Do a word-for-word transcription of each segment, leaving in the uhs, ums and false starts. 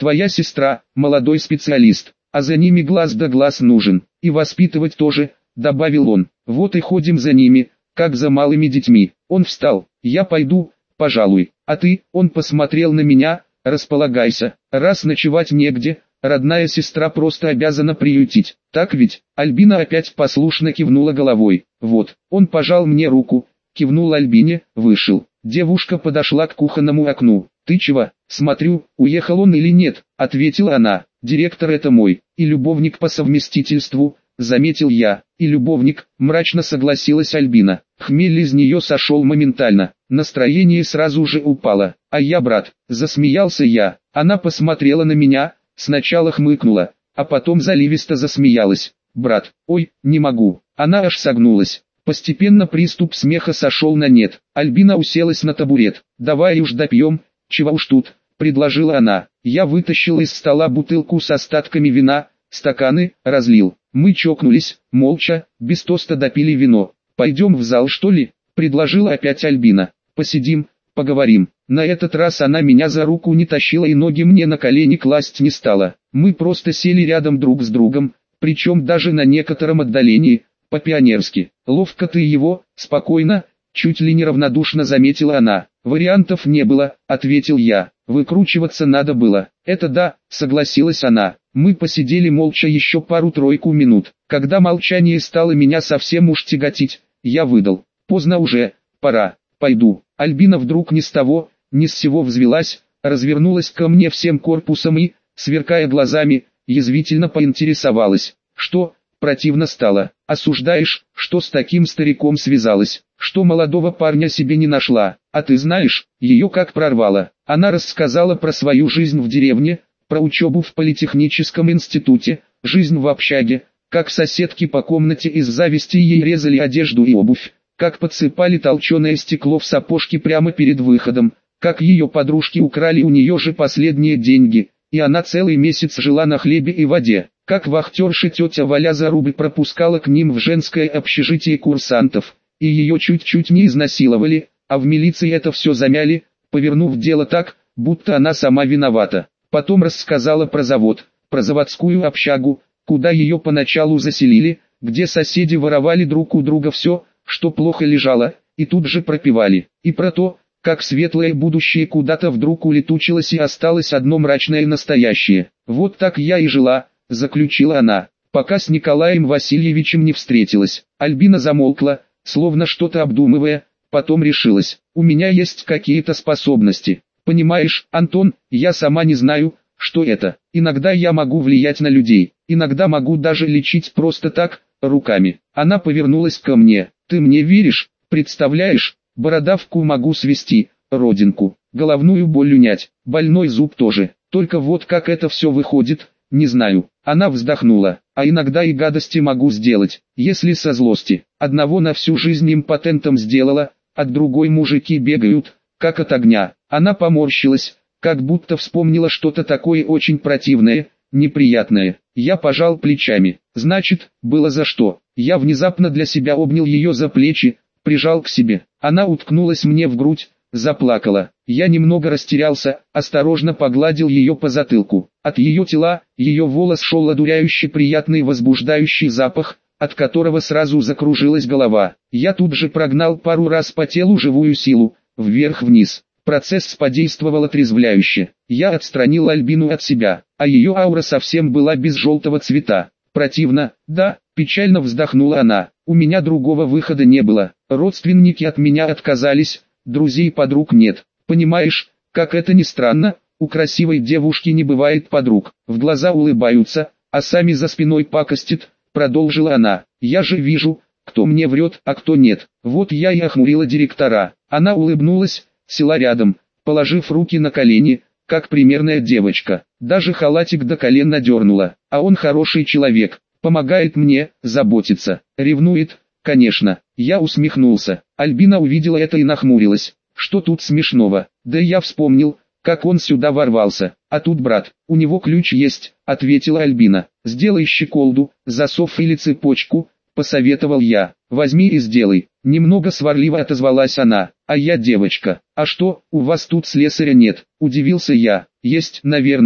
Твоя сестра, молодой специалист, а за ними глаз да глаз нужен, и воспитывать тоже, добавил он. Вот и ходим за ними, как за малыми детьми. Он встал. Я пойду, пожалуй. А ты, он посмотрел на меня, располагайся, раз ночевать негде, родная сестра просто обязана приютить. Так ведь? Альбина опять послушно кивнула головой. Вот, он пожал мне руку, кивнул Альбине, вышел. Девушка подошла к кухонному окну. «Ты чего? Смотрю, уехал он или нет?» — ответила она. «Директор это мой, и любовник по совместительству», — заметил я. «И любовник», — мрачно согласилась Альбина. Хмель из нее сошел моментально, настроение сразу же упало. «А я, брат», — засмеялся я. Она посмотрела на меня, сначала хмыкнула, а потом заливисто засмеялась. «Брат, ой, не могу». Она аж согнулась. Постепенно приступ смеха сошел на нет. Альбина уселась на табурет. «Давай уж допьем, чего уж тут», — предложила она. Я вытащил из стола бутылку с остатками вина, стаканы, разлил. Мы чокнулись, молча, без тоста допили вино. «Пойдем в зал, что ли?» — предложила опять Альбина. «Посидим, поговорим». На этот раз она меня за руку не тащила и ноги мне на колени класть не стала. Мы просто сели рядом друг с другом, причем даже на некотором отдалении, по-пионерски. «Ловко ты его», спокойно, чуть ли не равнодушно заметила она. «Вариантов не было», ответил я. «Выкручиваться надо было». «Это да», согласилась она. Мы посидели молча еще пару-тройку минут. Когда молчание стало меня совсем уж тяготить, я выдал. «Поздно уже, пора, пойду». Альбина вдруг ни с того, ни с сего взвелась, развернулась ко мне всем корпусом и, сверкая глазами, язвительно поинтересовалась. «Что?» Противно стало. «Осуждаешь, что с таким стариком связалась, что молодого парня себе не нашла, а ты знаешь, ее как прорвало». Она рассказала про свою жизнь в деревне, про учебу в политехническом институте, жизнь в общаге, как соседки по комнате из зависти ей резали одежду и обувь, как подсыпали толченое стекло в сапожки прямо перед выходом, как ее подружки украли у нее же последние деньги, и она целый месяц жила на хлебе и воде. Как вахтерша тетя Валя за рубль пропускала к ним в женское общежитие курсантов, и ее чуть-чуть не изнасиловали, а в милиции это все замяли, повернув дело так, будто она сама виновата. Потом рассказала про завод, про заводскую общагу, куда ее поначалу заселили, где соседи воровали друг у друга все, что плохо лежало, и тут же пропивали, и про то, как светлое будущее куда-то вдруг улетучилось и осталось одно мрачное настоящее. «Вот так я и жила», — заключила она, пока с Николаем Васильевичем не встретилась. Альбина замолкла, словно что-то обдумывая, потом решилась. «У меня есть какие-то способности. Понимаешь, Антон, я сама не знаю, что это. Иногда я могу влиять на людей, иногда могу даже лечить просто так, руками». Она повернулась ко мне. «Ты мне веришь? Представляешь, бородавку могу свести, родинку, головную боль унять, больной зуб тоже. Только вот как это все выходит, не знаю». Она вздохнула. «А иногда и гадости могу сделать, если со злости. Одного на всю жизнь импотентом сделала, от другой мужики бегают, как от огня». Она поморщилась, как будто вспомнила что-то такое очень противное, неприятное. Я пожал плечами. Значит, было за что. Я внезапно для себя обнял ее за плечи, прижал к себе. Она уткнулась мне в грудь, заплакала. Я немного растерялся, осторожно погладил ее по затылку. От ее тела, ее волос шел одуряющий приятный возбуждающий запах, от которого сразу закружилась голова. Я тут же прогнал пару раз по телу живую силу, вверх-вниз. Процесс подействовал отрезвляюще. Я отстранил Альбину от себя, а ее аура совсем была без желтого цвета. Противно, да, печально вздохнула она. У меня другого выхода не было. Родственники от меня отказались, друзей и подруг нет. Понимаешь, как это ни странно, у красивой девушки не бывает подруг. В глаза улыбаются, а сами за спиной пакостят, продолжила она. Я же вижу, кто мне врет, а кто нет. Вот я и охмурила директора. Она улыбнулась, села рядом, положив руки на колени, как примерная девочка. Даже халатик до колен надернула. А он хороший человек, помогает мне, заботится, ревнует, конечно. Я усмехнулся. Альбина увидела это и нахмурилась. Что тут смешного? Да я вспомнил, как он сюда ворвался. А тут брат, у него ключ есть, ответила Альбина. Сделай щеколду, засов или цепочку, посоветовал я. Возьми и сделай. Немного сварливо отозвалась она. А я девочка. А что, у вас тут слесаря нет? Удивился я. Есть, наверное,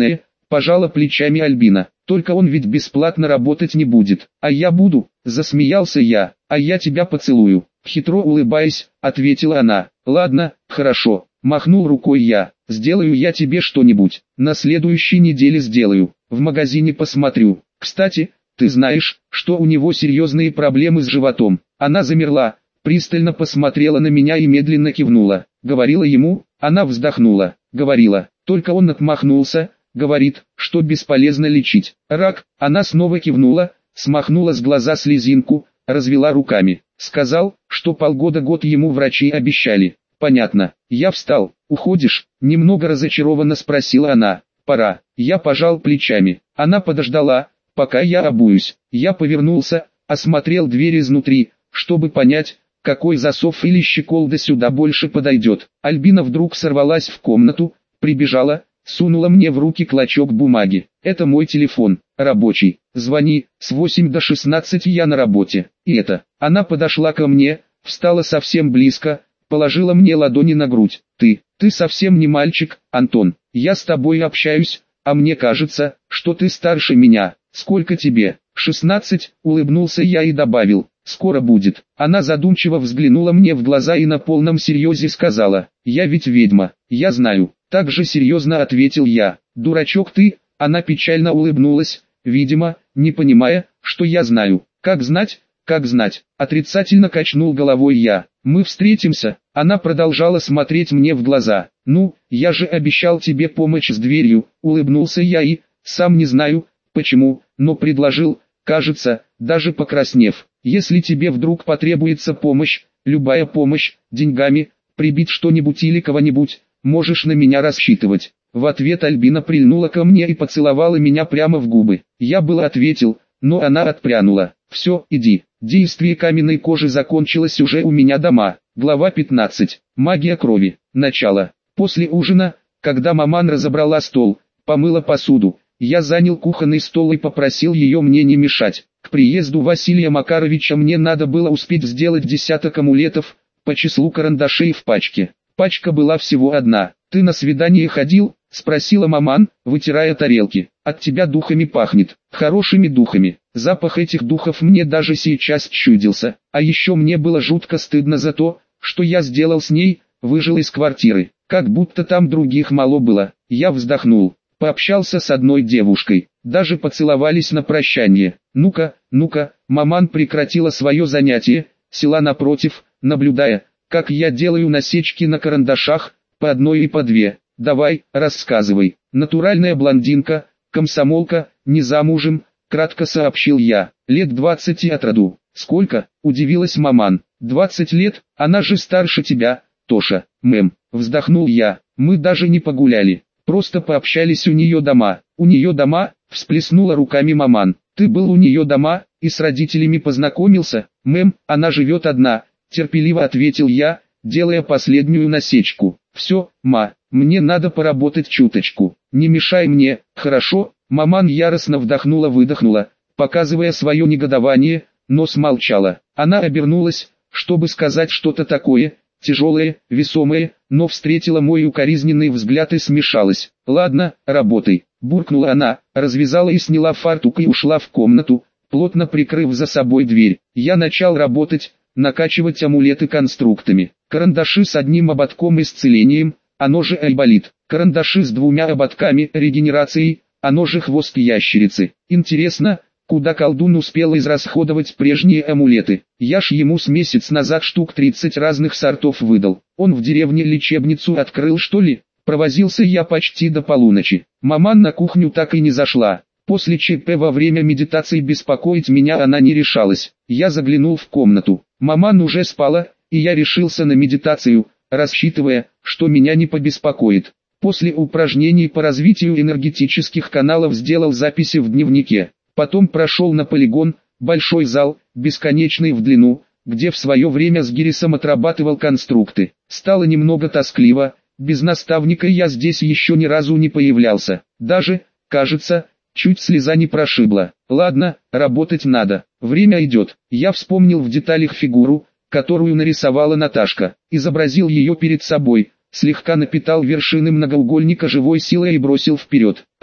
пожала плечами Альбина. Только он ведь бесплатно работать не будет. А я буду, засмеялся я. А я тебя поцелую. Хитро улыбаясь, ответила она. Ладно, хорошо, махнул рукой я. Сделаю я тебе что-нибудь. На следующей неделе сделаю. В магазине посмотрю. Кстати, ты знаешь, что у него серьезные проблемы с животом. Она замерла, пристально посмотрела на меня и медленно кивнула. Говорила ему, она вздохнула. Говорила, только он отмахнулся. Говорит, что бесполезно лечить. Рак, она снова кивнула, смахнула с глаза слезинку, развела руками. Сказал, что полгода-год ему врачи обещали. Понятно. Я встал. Уходишь? Немного разочарованно спросила она. Пора. Я пожал плечами. Она подождала, пока я обуюсь. Я повернулся, осмотрел дверь изнутри, чтобы понять, какой засов или щеколда сюда больше подойдет. Альбина вдруг сорвалась в комнату, прибежала, сунула мне в руки клочок бумаги. Это мой телефон, рабочий. Звони, с восьми до шестнадцати я на работе. И это. Она подошла ко мне, встала совсем близко, положила мне ладони на грудь. Ты, ты совсем не мальчик, Антон. Я с тобой общаюсь, а мне кажется, что ты старше меня. Сколько тебе? шестнадцать, улыбнулся я и добавил. Скоро будет. Она задумчиво взглянула мне в глаза и на полном серьезе сказала. Я ведь ведьма. Я знаю. Так же серьезно ответил я. Дурачок ты. Она печально улыбнулась, видимо, не понимая, что я знаю. Как знать, как знать. Отрицательно качнул головой я. Мы встретимся. Она продолжала смотреть мне в глаза. Ну, я же обещал тебе помощь с дверью. Улыбнулся я и, сам не знаю, почему, но предложил, кажется, даже покраснев. Если тебе вдруг потребуется помощь, любая помощь, деньгами, прибить что-нибудь или кого-нибудь, можешь на меня рассчитывать. В ответ Альбина прильнула ко мне и поцеловала меня прямо в губы. Я было ответил, но она отпрянула. Все, иди. Действие каменной кожи закончилось уже у меня дома. Глава пятнадцать. Магия крови. Начало. После ужина, когда маман разобрала стол, помыла посуду, я занял кухонный стол и попросил ее мне не мешать. К приезду Василия Макаровича мне надо было успеть сделать десяток амулетов, по числу карандашей в пачке. Пачка была всего одна. «Ты на свидание ходил?» — спросила маман, вытирая тарелки. «От тебя духами пахнет, хорошими духами». Запах этих духов мне даже сейчас чудился. А еще мне было жутко стыдно за то, что я сделал с ней, выжил из квартиры. Как будто там других мало было. Я вздохнул. Пообщался с одной девушкой, даже поцеловались на прощание. «Ну-ка, ну-ка», маман прекратила свое занятие, села напротив, наблюдая, как я делаю насечки на карандашах, по одной и по две. «Давай, рассказывай». Натуральная блондинка, комсомолка, не замужем, кратко сообщил я. Лет двадцати от роду. «Сколько?» – удивилась маман. «Двадцать лет, она же старше тебя, Тоша». «Мэм», вздохнул я, мы даже не погуляли. Просто пообщались у нее дома. У нее дома, всплеснула руками маман. Ты был у нее дома, и с родителями познакомился? Мэм, она живет одна, терпеливо ответил я, делая последнюю насечку. Все, ма, мне надо поработать чуточку. Не мешай мне, хорошо? Маман яростно вдохнула-выдохнула, показывая свое негодование, но смолчала. Она обернулась, чтобы сказать что-то такое, тяжелое, весомое, но встретила мой укоризненный взгляд и смешалась. «Ладно, работай», – буркнула она, развязала и сняла фартук и ушла в комнату, плотно прикрыв за собой дверь. Я начал работать, накачивать амулеты конструктами. Карандаши с одним ободком исцелением, оно же айболит. Карандаши с двумя ободками регенерацией, оно же хвост ящерицы. Интересно, куда колдун успел израсходовать прежние амулеты? Я ж ему с месяц назад штук тридцать разных сортов выдал. Он в деревне лечебницу открыл, что ли? Провозился я почти до полуночи. Маман на кухню так и не зашла. После ЧП во время медитации беспокоить меня она не решалась. Я заглянул в комнату. Маман уже спала, и я решился на медитацию, рассчитывая, что меня не побеспокоит. После упражнений по развитию энергетических каналов сделал записи в дневнике. Потом прошел на полигон, большой зал, бесконечный в длину, где в свое время с Гирисом отрабатывал конструкты. Стало немного тоскливо, без наставника я здесь еще ни разу не появлялся. Даже, кажется, чуть слеза не прошибла. Ладно, работать надо, время идет. Я вспомнил в деталях фигуру, которую нарисовала Наташка, изобразил ее перед собой, слегка напитал вершины многоугольника живой силой и бросил вперед.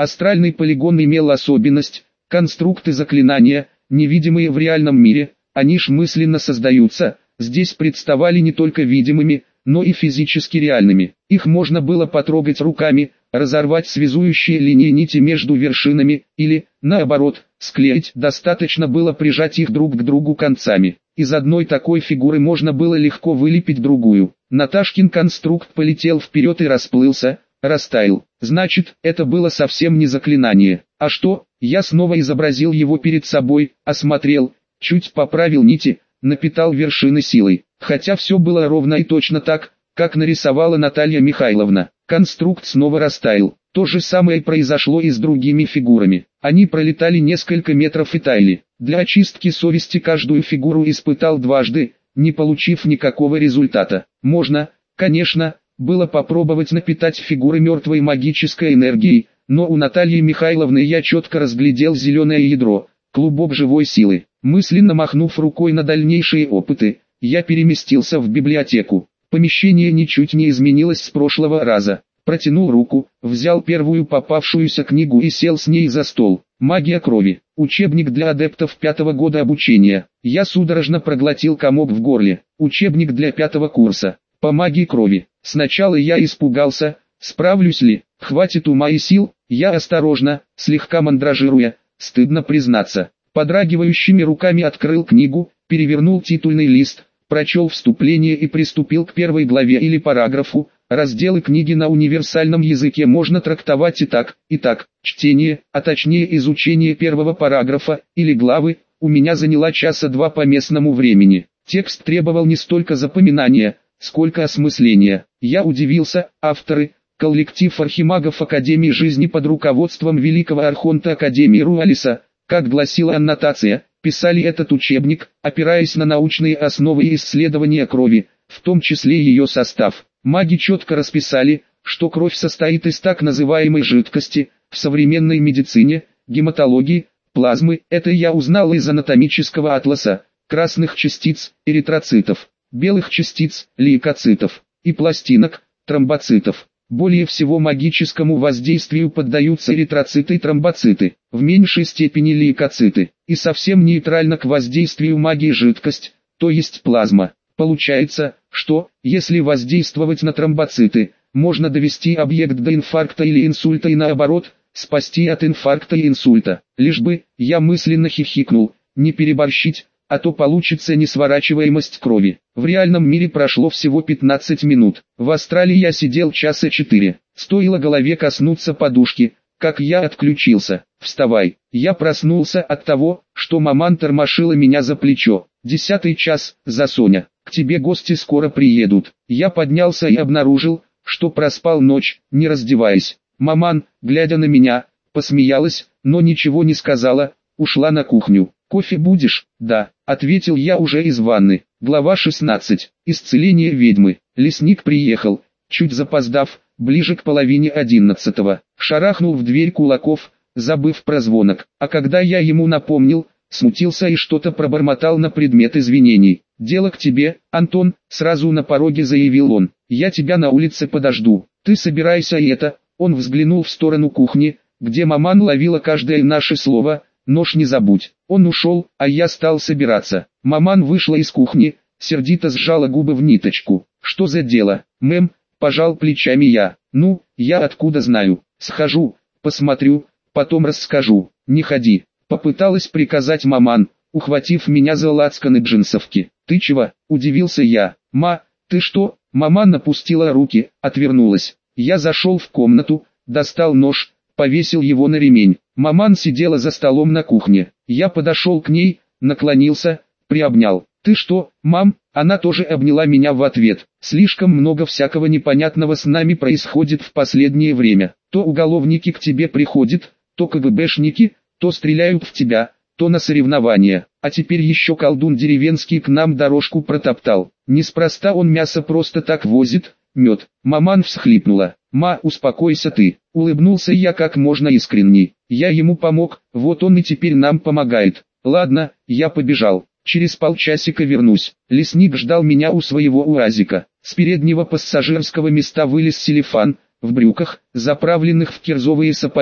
Астральный полигон имел особенность: конструкты заклинания, невидимые в реальном мире, они ж мысленно создаются, здесь представали не только видимыми, но и физически реальными. Их можно было потрогать руками, разорвать связующие линии нити между вершинами, или, наоборот, склеить. Достаточно было прижать их друг к другу концами. Из одной такой фигуры можно было легко вылепить другую. Наташкин конструкт полетел вперед и расплылся, растаял. Значит, это было совсем не заклинание. А что? Я снова изобразил его перед собой, осмотрел, чуть поправил нити, напитал вершины силой. Хотя все было ровно и точно так, как нарисовала Наталья Михайловна. Конструкт снова растаял. То же самое произошло и с другими фигурами. Они пролетали несколько метров и таяли. Для очистки совести каждую фигуру испытал дважды, не получив никакого результата. Можно, конечно, было попробовать напитать фигуры мертвой магической энергией, но у Натальи Михайловны я четко разглядел зеленое ядро, клубок живой силы. Мысленно махнув рукой на дальнейшие опыты, я переместился в библиотеку. Помещение ничуть не изменилось с прошлого раза. Протянул руку, взял первую попавшуюся книгу и сел с ней за стол. «Магия крови». Учебник для адептов пятого года обучения. Я судорожно проглотил комок в горле. Учебник для пятого курса. По магии крови. Сначала я испугался, справлюсь ли, хватит ума и сил. Я осторожно, слегка мандражируя, стыдно признаться, подрагивающими руками открыл книгу, перевернул титульный лист, прочел вступление и приступил к первой главе или параграфу. Разделы книги на универсальном языке можно трактовать и так, и так. Чтение, а точнее изучение первого параграфа или главы, у меня заняло часа два по местному времени. Текст требовал не столько запоминания, сколько осмысления. Я удивился, авторы, коллектив архимагов Академии жизни под руководством великого архонта Академии Руалиса, как гласила аннотация, писали этот учебник, опираясь на научные основы и исследования крови, в том числе ее состав. Маги четко расписали, что кровь состоит из так называемой жидкости, в современной медицине, гематологии, плазмы. Это я узнал из анатомического атласа, красных частиц, эритроцитов, белых частиц, лейкоцитов, и пластинок, тромбоцитов. Более всего магическому воздействию поддаются эритроциты и тромбоциты, в меньшей степени лейкоциты, и совсем нейтрально к воздействию магии жидкость, то есть плазма. Получается, что, если воздействовать на тромбоциты, можно довести объект до инфаркта или инсульта и наоборот, спасти от инфаркта и инсульта. Лишь бы, я мысленно хихикнул, не переборщить, а то получится несворачиваемость крови. В реальном мире прошло всего пятнадцать минут. В астрале я сидел часа четыре. Стоило голове коснуться подушки, как я отключился. «Вставай». Я проснулся от того, что маман тормошила меня за плечо. «Десятый час, Засоня. К тебе гости скоро приедут». Я поднялся и обнаружил, что проспал ночь, не раздеваясь. Маман, глядя на меня, посмеялась, но ничего не сказала, ушла на кухню. «Кофе будешь?» «Да», — ответил я уже из ванны. Глава шестнадцать. Исцеление ведьмы. Лесник приехал, чуть запоздав, ближе к половине одиннадцатого. Шарахнул в дверь кулаков, забыв про звонок. А когда я ему напомнил, смутился и что-то пробормотал на предмет извинений. «Дело к тебе, Антон», — сразу на пороге заявил он. «Я тебя на улице подожду. Ты собирайся и это». Он взглянул в сторону кухни, где маман ловила каждое наше слово. «Нож не забудь». Он ушел, а я стал собираться. Маман вышла из кухни, сердито сжала губы в ниточку. «Что за дело, мэм?» — пожал плечами я. «Ну, я откуда знаю? Схожу, посмотрю, потом расскажу». «Не ходи», — попыталась приказать маман, ухватив меня за лацканы джинсовки. «Ты чего?» — удивился я. «Ма, ты что?» Маман напустила руки, отвернулась. Я зашел в комнату, достал нож, повесил его на ремень. Маман сидела за столом на кухне. Я подошел к ней, наклонился, приобнял. «Ты что, мам?» Она тоже обняла меня в ответ. «Слишком много всякого непонятного с нами происходит в последнее время. То уголовники к тебе приходят, то КГБшники, то стреляют в тебя, то на соревнования. А теперь еще колдун деревенский к нам дорожку протоптал. Неспроста он мясо просто так возит, мед». Маман всхлипнула. «Ма, успокойся ты». Улыбнулся я как можно искренней. Я ему помог, вот он и теперь нам помогает. Ладно, я побежал. Через полчасика вернусь. Лесник ждал меня у своего уазика. С переднего пассажирского места вылез Селифан, в брюках, заправленных в кирзовые сапоги,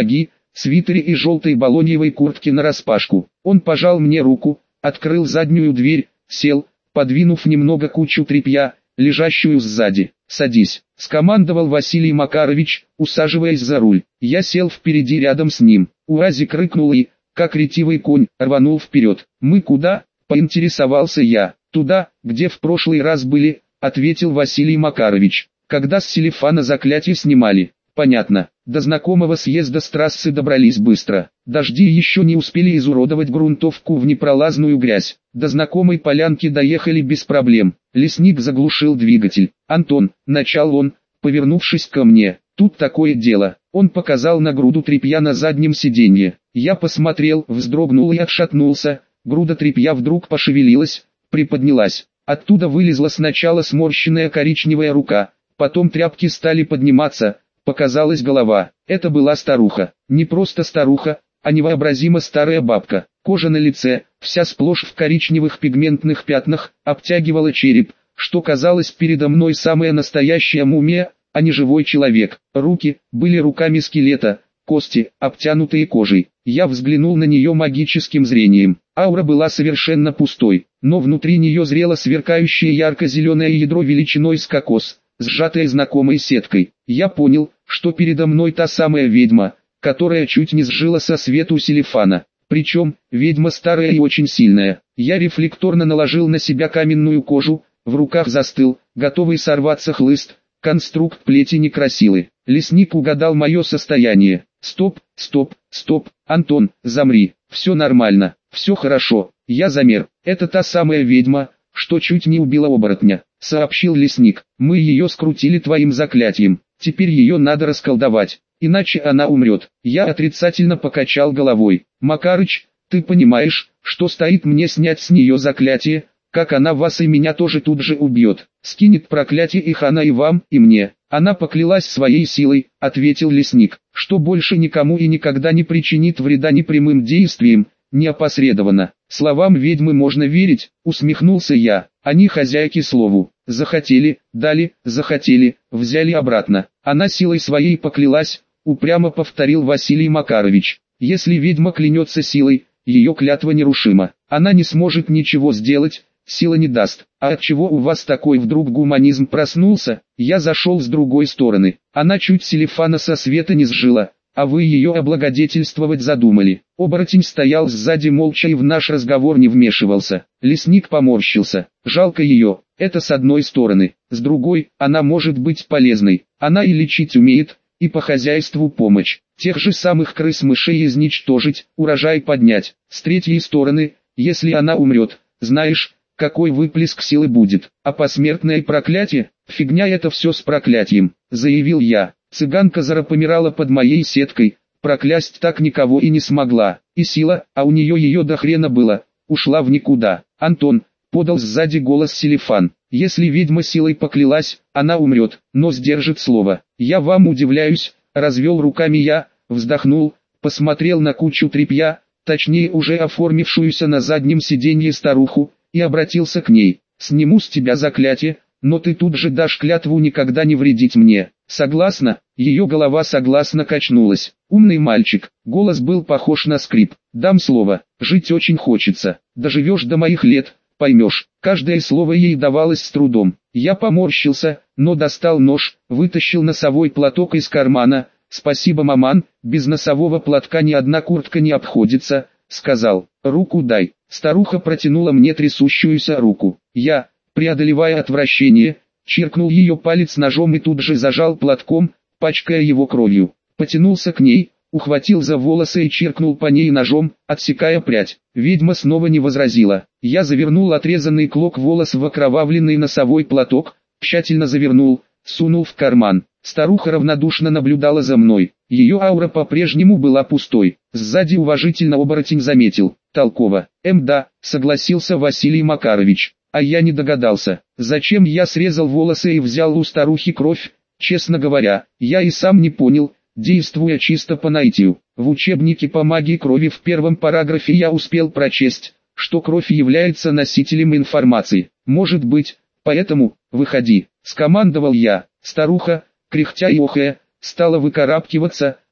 свитере и желтой балоньевой куртке нараспашку. Он пожал мне руку, открыл заднюю дверь, сел, подвинув немного кучу тряпья, лежащую сзади. «Садись», — скомандовал Василий Макарович, усаживаясь за руль. Я сел впереди рядом с ним. УАЗик рыкнул и, как ретивый конь, рванул вперед. «Мы куда?» — поинтересовался я. «Туда, где в прошлый раз были», — ответил Василий Макарович. «Когда с Селифана заклятие снимали». «Понятно. До знакомого съезда с трассы добрались быстро. Дожди еще не успели изуродовать грунтовку в непролазную грязь. До знакомой полянки доехали без проблем». Лесник заглушил двигатель. «Антон», — начал он, повернувшись ко мне, — «тут такое дело». Он показал на груду тряпья на заднем сиденье. Я посмотрел, вздрогнул и отшатнулся. Груда тряпья вдруг пошевелилась, приподнялась. Оттуда вылезла сначала сморщенная коричневая рука, потом тряпки стали подниматься, показалась голова. Это была старуха. Не просто старуха, а невообразимо старая бабка. Кожа на лице, вся сплошь в коричневых пигментных пятнах, обтягивала череп, что казалось передо мной самая настоящая мумия, а не живой человек. Руки были руками скелета, кости, обтянутые кожей. Я взглянул на нее магическим зрением. Аура была совершенно пустой, но внутри нее зрело сверкающее ярко-зеленое ядро величиной с кокос, сжатое знакомой сеткой. Я понял, что передо мной та самая ведьма, которая чуть не сжила со свету Селифана. Причем, ведьма старая и очень сильная. Я рефлекторно наложил на себя каменную кожу, в руках застыл, готовый сорваться хлыст, конструкт плетени красилы. Лесник угадал мое состояние. «Стоп, стоп, стоп, Антон, замри, все нормально, все хорошо». Я замер. «Это та самая ведьма, что чуть не убила оборотня», — сообщил лесник. «Мы ее скрутили твоим заклятием, теперь ее надо расколдовать, иначе она умрет». Я отрицательно покачал головой. «Макарыч, ты понимаешь, что стоит мне снять с нее заклятие, как она вас и меня тоже тут же убьет, скинет проклятие их она и вам, и мне». «Она поклялась своей силой», — ответил лесник, — «что больше никому и никогда не причинит вреда ни прямым действием, ни опосредованно». «Словам ведьмы можно верить», — усмехнулся я. «Они хозяйки слову. Захотели, дали, захотели, взяли обратно». «Она силой своей поклялась», — упрямо повторил Василий Макарович. «Если ведьма клянется силой, ее клятва нерушима. Она не сможет ничего сделать, сила не даст». «А отчего у вас такой вдруг гуманизм проснулся?» Я зашел с другой стороны. «Она чуть Селифана со света не сжила, а вы ее облагодетельствовать задумали». Оборотень стоял сзади молча и в наш разговор не вмешивался. Лесник поморщился. «Жалко ее, это с одной стороны. С другой, она может быть полезной. Она и лечить умеет, и по хозяйству помочь. Тех же самых крыс-мышей изничтожить, урожай поднять. С третьей стороны, если она умрет, знаешь, какой выплеск силы будет. А посмертное проклятие? Фигня это все с проклятием», — заявил я. «Цыганка Зара помирала под моей сеткой, проклясть так никого и не смогла. И сила, а у нее ее до хрена было, ушла в никуда». «Антон», — подал сзади голос Селифан, — «если ведьма силой поклялась, она умрет, но сдержит слово». «Я вам удивляюсь», — развел руками я, вздохнул, посмотрел на кучу тряпья, точнее уже оформившуюся на заднем сиденье старуху, и обратился к ней. «Сниму с тебя заклятие, но ты тут же дашь клятву никогда не вредить мне. Согласна?» Ее голова согласно качнулась. «Умный мальчик», голос был похож на скрип. «Дам слово, жить очень хочется. Доживешь до моих лет, поймешь». Каждое слово ей давалось с трудом. Я поморщился, но достал нож, вытащил носовой платок из кармана. «Спасибо, маман, без носового платка ни одна куртка не обходится», — сказал. «Руку дай». Старуха протянула мне трясущуюся руку. Я, преодолевая отвращение, чиркнул ее палец ножом и тут же зажал платком, пачкая его кровью. Потянулся к ней, ухватил за волосы и чиркнул по ней ножом, отсекая прядь. Ведьма снова не возразила. Я завернул отрезанный клок волос в окровавленный носовой платок, тщательно завернул, сунул в карман. Старуха равнодушно наблюдала за мной. Ее аура по-прежнему была пустой. Сзади уважительно оборотень заметил. «Толково». «Эм да», согласился Василий Макарович. А я не догадался, зачем я срезал волосы и взял у старухи кровь. Честно говоря, я и сам не понял, действуя чисто по наитию. В учебнике по магии крови в первом параграфе я успел прочесть, что кровь является носителем информации. «Может быть, поэтому, выходи», — скомандовал я. Старуха, кряхтя и охая, стала выкарабкиваться,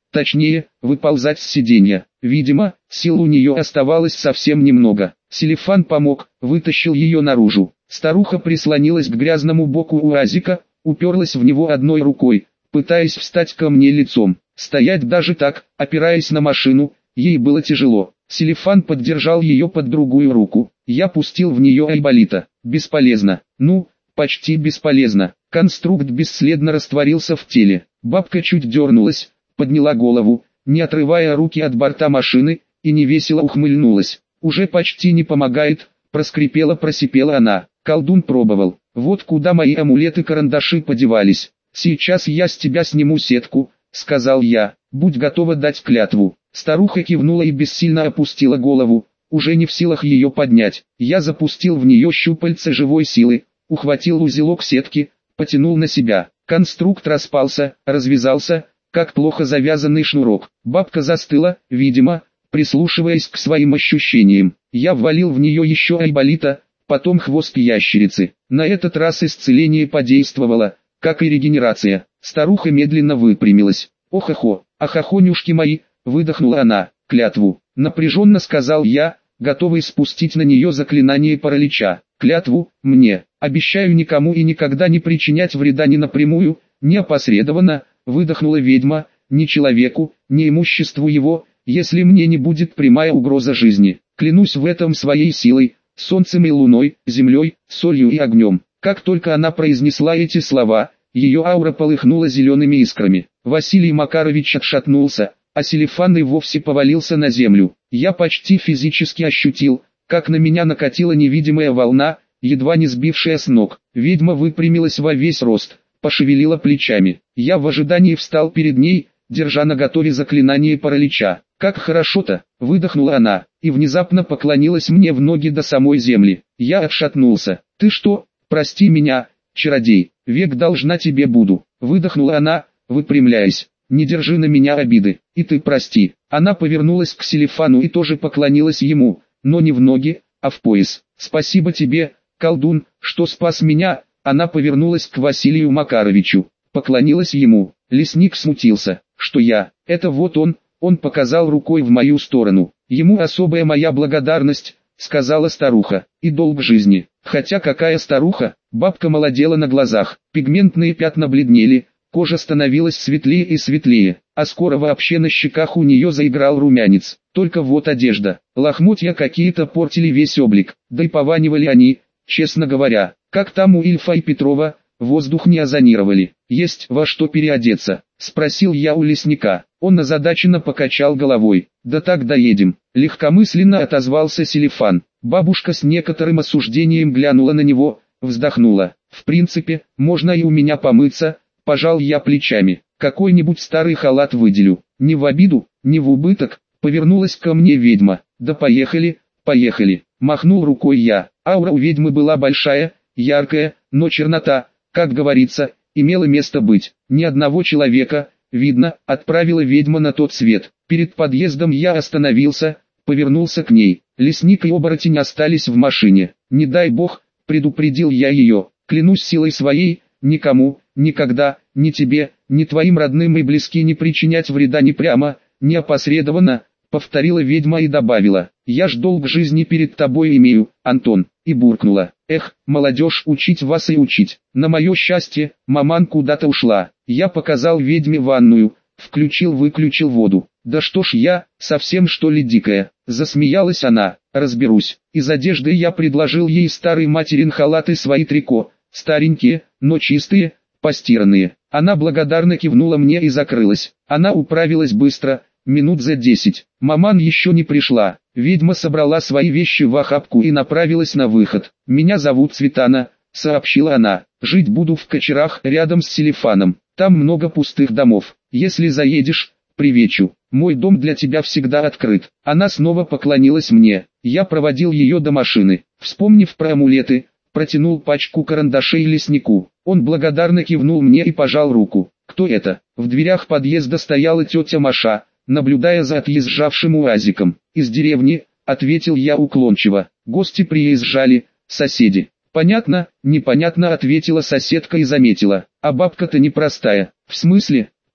точнее, выползать с сиденья. Видимо, сил у нее оставалось совсем немного. Селифан помог, вытащил ее наружу. Старуха прислонилась к грязному боку УАЗика, уперлась в него одной рукой, пытаясь встать ко мне лицом. Стоять даже так, опираясь на машину, ей было тяжело. Селифан поддержал ее под другую руку. Я пустил в нее айболита. Бесполезно. Ну, почти бесполезно. Конструкт бесследно растворился в теле. Бабка чуть дернулась, подняла голову, не отрывая руки от борта машины, и невесело ухмыльнулась. «Уже почти не помогает», — проскрипела-просипела она. Колдун пробовал. «Вот куда мои амулеты-карандаши подевались. Сейчас я с тебя сниму сетку», — сказал я. «Будь готова дать клятву». Старуха кивнула и бессильно опустила голову, уже не в силах ее поднять. Я запустил в нее щупальца живой силы, ухватил узелок сетки, потянул на себя. Конструкт распался, развязался, как плохо завязанный шнурок. Бабка застыла, видимо, прислушиваясь к своим ощущениям. Я ввалил в нее еще айболита, потом хвост ящерицы. На этот раз исцеление подействовало, как и регенерация. Старуха медленно выпрямилась. «Ох-охо, ахохонюшки мои!» — выдохнула она. «Клятву!» — напряженно сказал я, готовый спустить на нее заклинание паралича. «Клятву, мне, обещаю никому и никогда не причинять вреда ни напрямую, ни опосредованно», — выдохнула ведьма, «ни человеку, ни имуществу его, если мне не будет прямая угроза жизни. Клянусь в этом своей силой, солнцем и луной, землей, солью и огнем». Как только она произнесла эти слова, ее аура полыхнула зелеными искрами. Василий Макарович отшатнулся, а Селифан и вовсе повалился на землю. Я почти физически ощутил, как на меня накатила невидимая волна, едва не сбившая с ног. Ведьма выпрямилась во весь рост, пошевелила плечами. Я в ожидании встал перед ней, держа наготове заклинание паралича. «Как хорошо-то!» — выдохнула она, и внезапно поклонилась мне в ноги до самой земли. Я отшатнулся. «Ты что? Прости меня, чародей, век должна тебе буду», — выдохнула она, выпрямляясь. «Не держи на меня обиды, и ты прости». Она повернулась к Селифану и тоже поклонилась ему, но не в ноги, а в пояс. «Спасибо тебе, колдун, что спас меня». Она повернулась к Василию Макаровичу, поклонилась ему. Лесник смутился. «Что я? Это вот он», он показал рукой в мою сторону. «Ему особая моя благодарность», — сказала старуха, — «и долг жизни». Хотя какая старуха, бабка молодела на глазах, пигментные пятна бледнели, кожа становилась светлее и светлее, а скоро вообще на щеках у нее заиграл румянец. Только вот одежда, лохмотья какие-то портили весь облик, да и пованивали они, честно говоря, как там у Ильфа и Петрова, воздух не озонировали. «Есть во что переодеться?» — спросил я у лесника. Он озадаченно покачал головой. «Да так доедем», — легкомысленно отозвался Селифан. Бабушка с некоторым осуждением глянула на него, вздохнула. «В принципе, можно и у меня помыться», — пожал я плечами. «Какой-нибудь старый халат выделю». «Не в обиду, не в убыток», — повернулась ко мне ведьма. «Да поехали, поехали», — махнул рукой я. Аура у ведьмы была большая, яркая, но чернота, как говорится, имела место быть. Ни одного человека, видно, отправила ведьма на тот свет. Перед подъездом я остановился, повернулся к ней. Лесник и оборотень остались в машине. «Не дай бог», — предупредил я ее, — «клянусь силой своей, никому, никогда, ни тебе, ни твоим родным и близки не причинять вреда ни прямо, ни опосредованно», — повторила ведьма и добавила: «Я ж долг жизни перед тобой имею, Антон», и буркнула: «Эх, молодежь, учить вас и учить». На мое счастье, маман куда-то ушла. Я показал ведьме ванную, включил-выключил воду. «Да что ж я, совсем что ли дикая?» Засмеялась она. «Разберусь». Из одежды я предложил ей старый материн халат и свои трико, старенькие, но чистые, постиранные. Она благодарно кивнула мне и закрылась. Она управилась быстро, минут за десять. Маман еще не пришла. Ведьма собрала свои вещи в охапку и направилась на выход. «Меня зовут Цветана», — сообщила она. «Жить буду в Кочарах, рядом с Селифаном. Там много пустых домов. Если заедешь, привечу. Мой дом для тебя всегда открыт». Она снова поклонилась мне. Я проводил ее до машины. Вспомнив про амулеты, протянул пачку карандашей леснику. Он благодарно кивнул мне и пожал руку. «Кто это?» В дверях подъезда стояла тетя Маша, наблюдая за отъезжавшим уазиком. «Из деревни», — ответил я уклончиво. «Гости приезжали, соседи». «Понятно, непонятно», — ответила соседка и заметила. «А бабка-то непростая». «В смысле?» —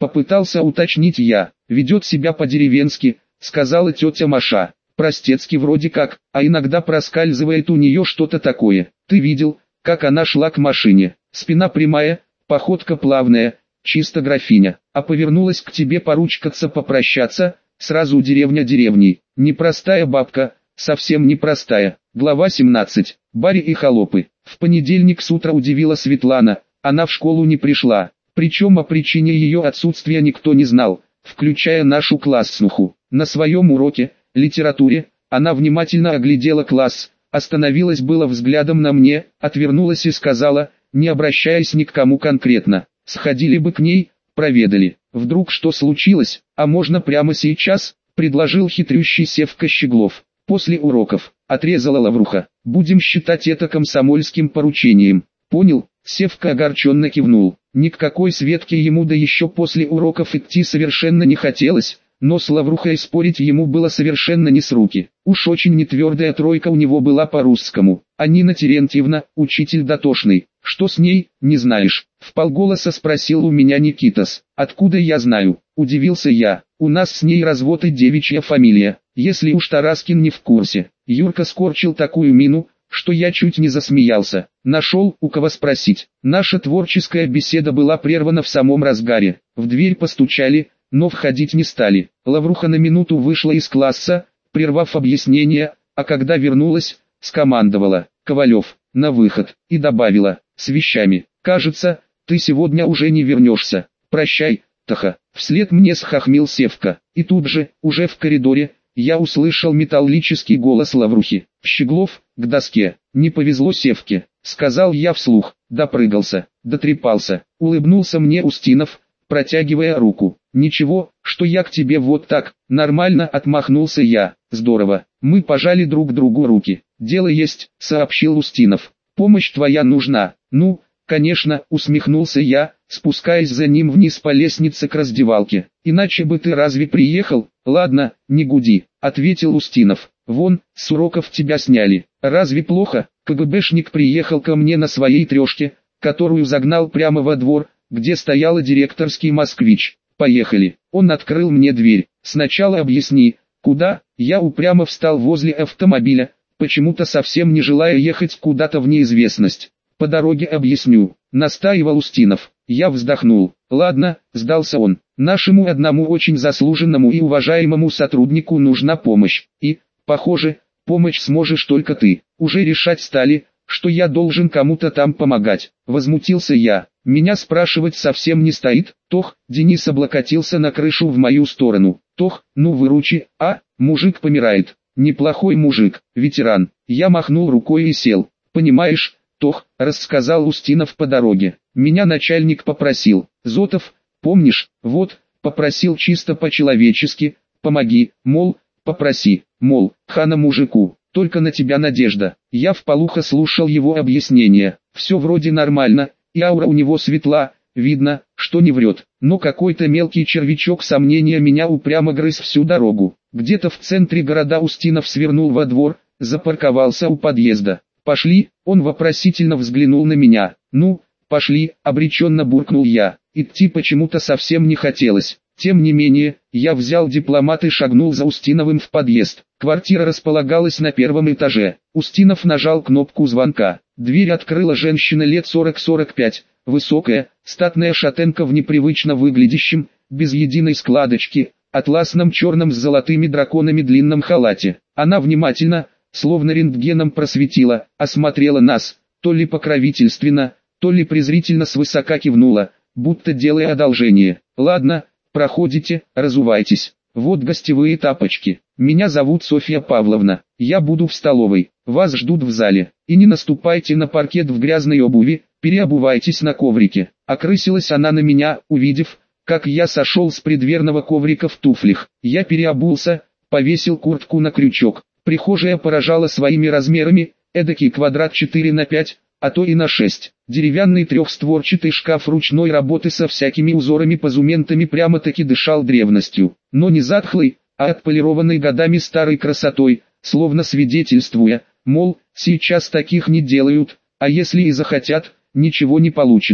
Попытался уточнить я. Ведет себя по-деревенски, сказала тетя Маша. Простецки вроде как, а иногда проскальзывает у нее что-то такое. Ты видел, как она шла к машине? Спина прямая, походка плавная, чисто графиня. А повернулась к тебе поручкаться, попрощаться, сразу деревня деревней. Непростая бабка, совсем непростая. Глава семнадцать. Бари и холопы. В понедельник с утра удивила Светлана, она в школу не пришла. Причем о причине ее отсутствия никто не знал, включая нашу класснуху. На своем уроке, литературе, она внимательно оглядела класс, остановилась было взглядом на мне, отвернулась и сказала, не обращаясь ни к кому конкретно: сходили бы к ней, проведали. Вдруг что случилось, а можно прямо сейчас, предложил хитрющий Севка Щеглов. После уроков, отрезала Лавруха, будем считать это комсомольским поручением. Понял? Севка огорченно кивнул. Ни к какой Светке ему да еще после уроков идти совершенно не хотелось, но с Лаврухой спорить ему было совершенно не с руки. Уж очень нетвердая тройка у него была по-русскому. А Нина Терентьевна, учитель дотошный. Что с ней, не знаешь? Вполголоса спросил у меня Никитос. Откуда я знаю? Удивился я. У нас с ней развод и девичья фамилия. Если уж Тараскин не в курсе. Юрка скорчил такую мину, что я чуть не засмеялся. Нашел, у кого спросить. Наша творческая беседа была прервана в самом разгаре. В дверь постучали, но входить не стали. Лавруха на минуту вышла из класса, прервав объяснение, а когда вернулась, скомандовала: «Ковалев, на выход», и добавила: «С вещами. Кажется, ты сегодня уже не вернешься. Прощай, Таха». Вслед мне схохмил Севка, и тут же, уже в коридоре, я услышал металлический голос Лаврухи. «Щеглов, к доске». «Не повезло Севке», — сказал я вслух. Допрыгался, дотрепался. Улыбнулся мне Устинов, протягивая руку. «Ничего, что я к тебе вот так, нормально», — отмахнулся я. «Здорово». Мы пожали друг другу руки. «Дело есть», — сообщил Устинов. «Помощь твоя нужна». «Ну, конечно», — усмехнулся я, спускаясь за ним вниз по лестнице к раздевалке. «Иначе бы ты разве приехал?» «Ладно, не гуди», — ответил Устинов. «Вон, с уроков тебя сняли. Разве плохо?» КГБшник приехал ко мне на своей трешке, которую загнал прямо во двор, где стояла директорский москвич. «Поехали». Он открыл мне дверь. «Сначала объясни, куда?» Я упрямо встал возле автомобиля, почему-то совсем не желая ехать куда-то в неизвестность. «По дороге объясню», — настаивал Устинов. Я вздохнул. «Ладно», — сдался он. «Нашему одному очень заслуженному и уважаемому сотруднику нужна помощь. И, похоже, помощь сможешь только ты. Уже решать стали, что я должен кому-то там помогать». Возмутился я. «Меня спрашивать совсем не стоит». Тох, Денис облокотился на крышу в мою сторону. «Тох, ну выручи, а, мужик помирает». «Неплохой мужик, ветеран». Я махнул рукой и сел. «Понимаешь, Тох», — рассказал Устинов по дороге. «Меня начальник попросил. Зотов, помнишь, вот, попросил чисто по-человечески, помоги, мол, попроси, мол, хана мужику, только на тебя надежда». Я вполуха слушал его объяснения. Все вроде нормально, и аура у него светла, видно, что не врет. Но какой-то мелкий червячок сомнения меня упрямо грыз всю дорогу. Где-то в центре города Устинов свернул во двор, запарковался у подъезда. «Пошли», — он вопросительно взглянул на меня. «Ну, пошли», — обреченно буркнул я. Идти почему-то совсем не хотелось. Тем не менее, я взял дипломат и шагнул за Устиновым в подъезд. Квартира располагалась на первом этаже. Устинов нажал кнопку звонка. Дверь открыла женщина лет сорок-сорок пять, высокая, статная шатенка в непривычно выглядящем, без единой складочки, атласном черном с золотыми драконами длинном халате. Она внимательно, словно рентгеном просветила, осмотрела нас, то ли покровительственно, то ли презрительно свысока кивнула, будто делая одолжение. «Ладно, проходите, разувайтесь. Вот гостевые тапочки. Меня зовут Софья Павловна. Я буду в столовой. Вас ждут в зале. И не наступайте на паркет в грязной обуви, переобувайтесь на коврике». Окрысилась она на меня, увидев, как я сошел с предверного коврика в туфлях. Я переобулся, повесил куртку на крючок. Прихожая поражала своими размерами, эдакий квадрат четыре на пять, а то и на шесть. Деревянный трехстворчатый шкаф ручной работы со всякими узорами-позументами прямо-таки дышал древностью, но не затхлой, а отполированной годами старой красотой, словно свидетельствуя, мол, сейчас таких не делают, а если и захотят, ничего не получится.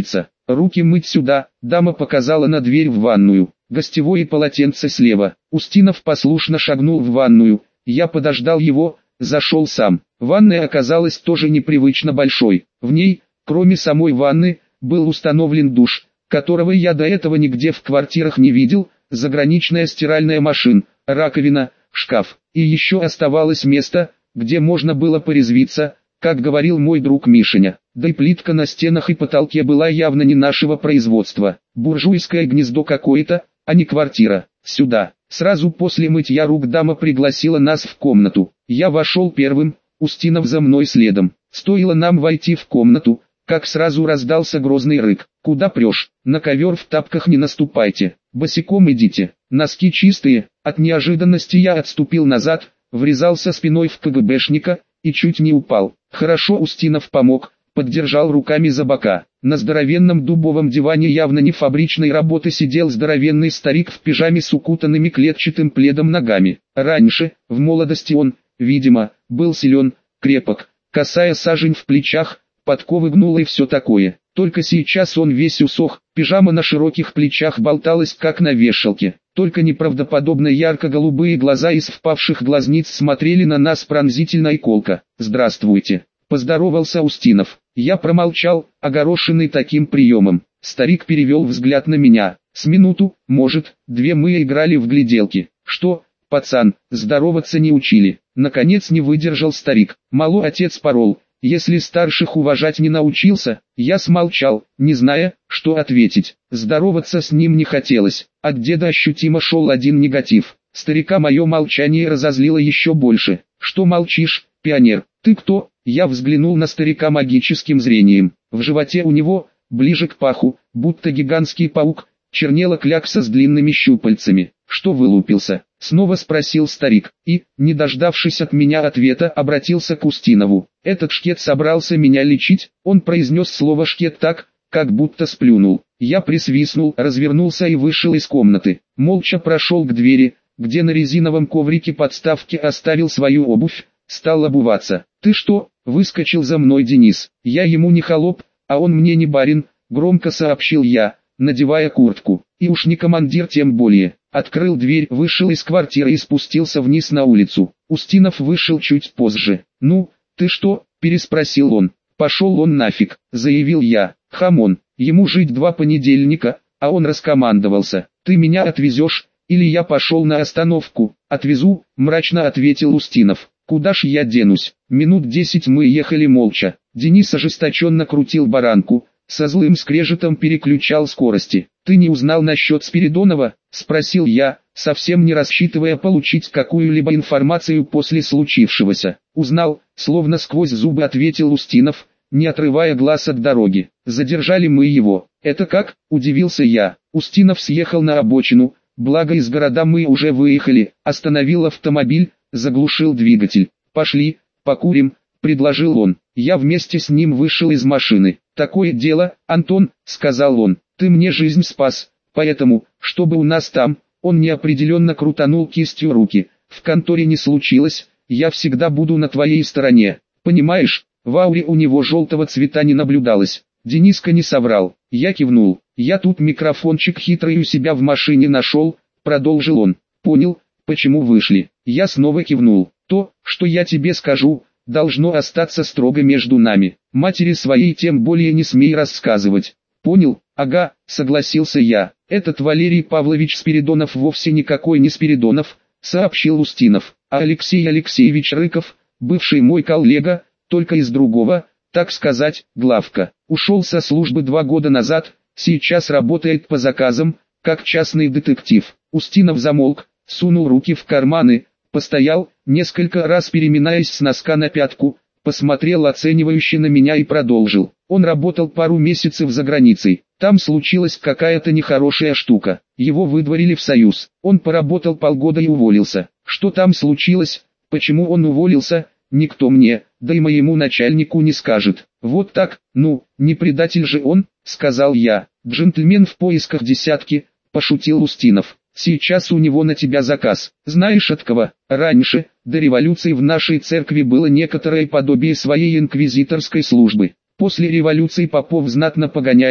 руки мыть сюда, дама показала на дверь в ванную, гостевое полотенце слева. Устинов послушно шагнул в ванную, я подождал его, зашел сам. Ванная оказалась тоже непривычно большой, в ней, кроме самой ванны, был установлен душ, которого я до этого нигде в квартирах не видел, заграничная стиральная машина, раковина, шкаф. И еще оставалось место, где можно было порезвиться, как говорил мой друг Мишеня. Да и плитка на стенах и потолке была явно не нашего производства. Буржуйское гнездо какое-то, а не квартира. Сюда. Сразу после мытья рук дама пригласила нас в комнату. Я вошел первым, Устинов за мной следом. Стоило нам войти в комнату, как сразу раздался грозный рык. «Куда прешь? На ковер в тапках не наступайте. Босиком идите. Носки чистые». От неожиданности я отступил назад, врезался спиной в КГБшника и чуть не упал. Хорошо Устинов помог, поддержал руками за бока. На здоровенном дубовом диване явно не фабричной работы сидел здоровенный старик в пижаме с укутанными клетчатым пледом ногами. Раньше, в молодости он, видимо, был силен, крепок, косая сажень в плечах, подковы гнула и все такое. Только сейчас он весь усох, пижама на широких плечах болталась как на вешалке. Только неправдоподобно ярко-голубые глаза из впавших глазниц смотрели на нас пронзительно и колко. «Здравствуйте», — поздоровался Устинов. Я промолчал, огорошенный таким приемом. Старик перевел взгляд на меня. С минуту, может, две мы играли в гляделки. «Что, пацан, здороваться не учили?» Наконец не выдержал старик. «Мало отец порол. Если старших уважать не научился». Я смолчал, не зная, что ответить. Здороваться с ним не хотелось. От деда ощутимо шел один негатив. Старика мое молчание разозлило еще больше. «Что молчишь, пионер? Ты кто?» Я взглянул на старика магическим зрением. В животе у него, ближе к паху, будто гигантский паук, чернела клякса с длинными щупальцами. «Что вылупился?» — снова спросил старик, и, не дождавшись от меня ответа, обратился к Устинову. «Этот шкет собрался меня лечить?» Он произнес слово «шкет» так, как будто сплюнул. Я присвистнул, развернулся и вышел из комнаты. Молча прошел к двери, где на резиновом коврике подставки оставил свою обувь, стал обуваться. «Ты что?» — выскочил за мной Денис. «Я ему не холоп, а он мне не барин», — громко сообщил я, надевая куртку. «И уж не командир тем более». Открыл дверь, вышел из квартиры и спустился вниз на улицу. Устинов вышел чуть позже. «Ну, ты что?» — переспросил он. «Пошел он нафиг», — заявил я. «Хамон, ему жить два понедельника», а он раскомандовался. «Ты меня отвезешь, или я пошел на остановку?» «Отвезу», — мрачно ответил Устинов. «Куда ж я денусь?» Минут десять мы ехали молча. Денис ожесточенно крутил баранку, со злым скрежетом переключал скорости. «Ты не узнал насчет Спиридонова?» — спросил я, совсем не рассчитывая получить какую-либо информацию после случившегося. «Узнал», — словно сквозь зубы ответил Устинов, не отрывая глаз от дороги. «Задержали мы его». «Это как?» — удивился я. Устинов съехал на обочину, благо из города мы уже выехали, остановил автомобиль, заглушил двигатель. «Пошли, покурим», — предложил он. Я вместе с ним вышел из машины. «Такое дело, Антон», — сказал он, — «ты мне жизнь спас, поэтому, чтобы у нас там», он неопределенно крутанул кистью руки, «в конторе не случилось, я всегда буду на твоей стороне, понимаешь?» В ауре у него желтого цвета не наблюдалось. Дениска не соврал. Я кивнул. «Я тут микрофончик хитрый у себя в машине нашел», — продолжил он. «Понял, почему вышли?» Я снова кивнул. «То, что я тебе скажу, должно остаться строго между нами. Матери своей тем более не смей рассказывать». «Понял, ага», — согласился я. «Этот Валерий Павлович Спиридонов вовсе никакой не Спиридонов», — сообщил Устинов. «А Алексей Алексеевич Рыков, бывший мой коллега, только из другого, так сказать, главка. Ушел со службы два года назад, сейчас работает по заказам, как частный детектив». Устинов замолк, сунул руки в карманы, постоял, несколько раз переминаясь с носка на пятку, посмотрел оценивающе на меня и продолжил. Он работал пару месяцев за границей. Там случилась какая-то нехорошая штука. Его выдворили в Союз. Он поработал полгода и уволился. Что там случилось, почему он уволился, никто мне, да и моему начальнику не скажет. Вот так, ну, не предатель же он, сказал я. Джентльмен в поисках десятки, пошутил Устинов. Сейчас у него на тебя заказ. Знаешь от кого? Раньше, до революции в нашей церкви было некоторое подобие своей инквизиторской службы. После революции попов знатно погоняли,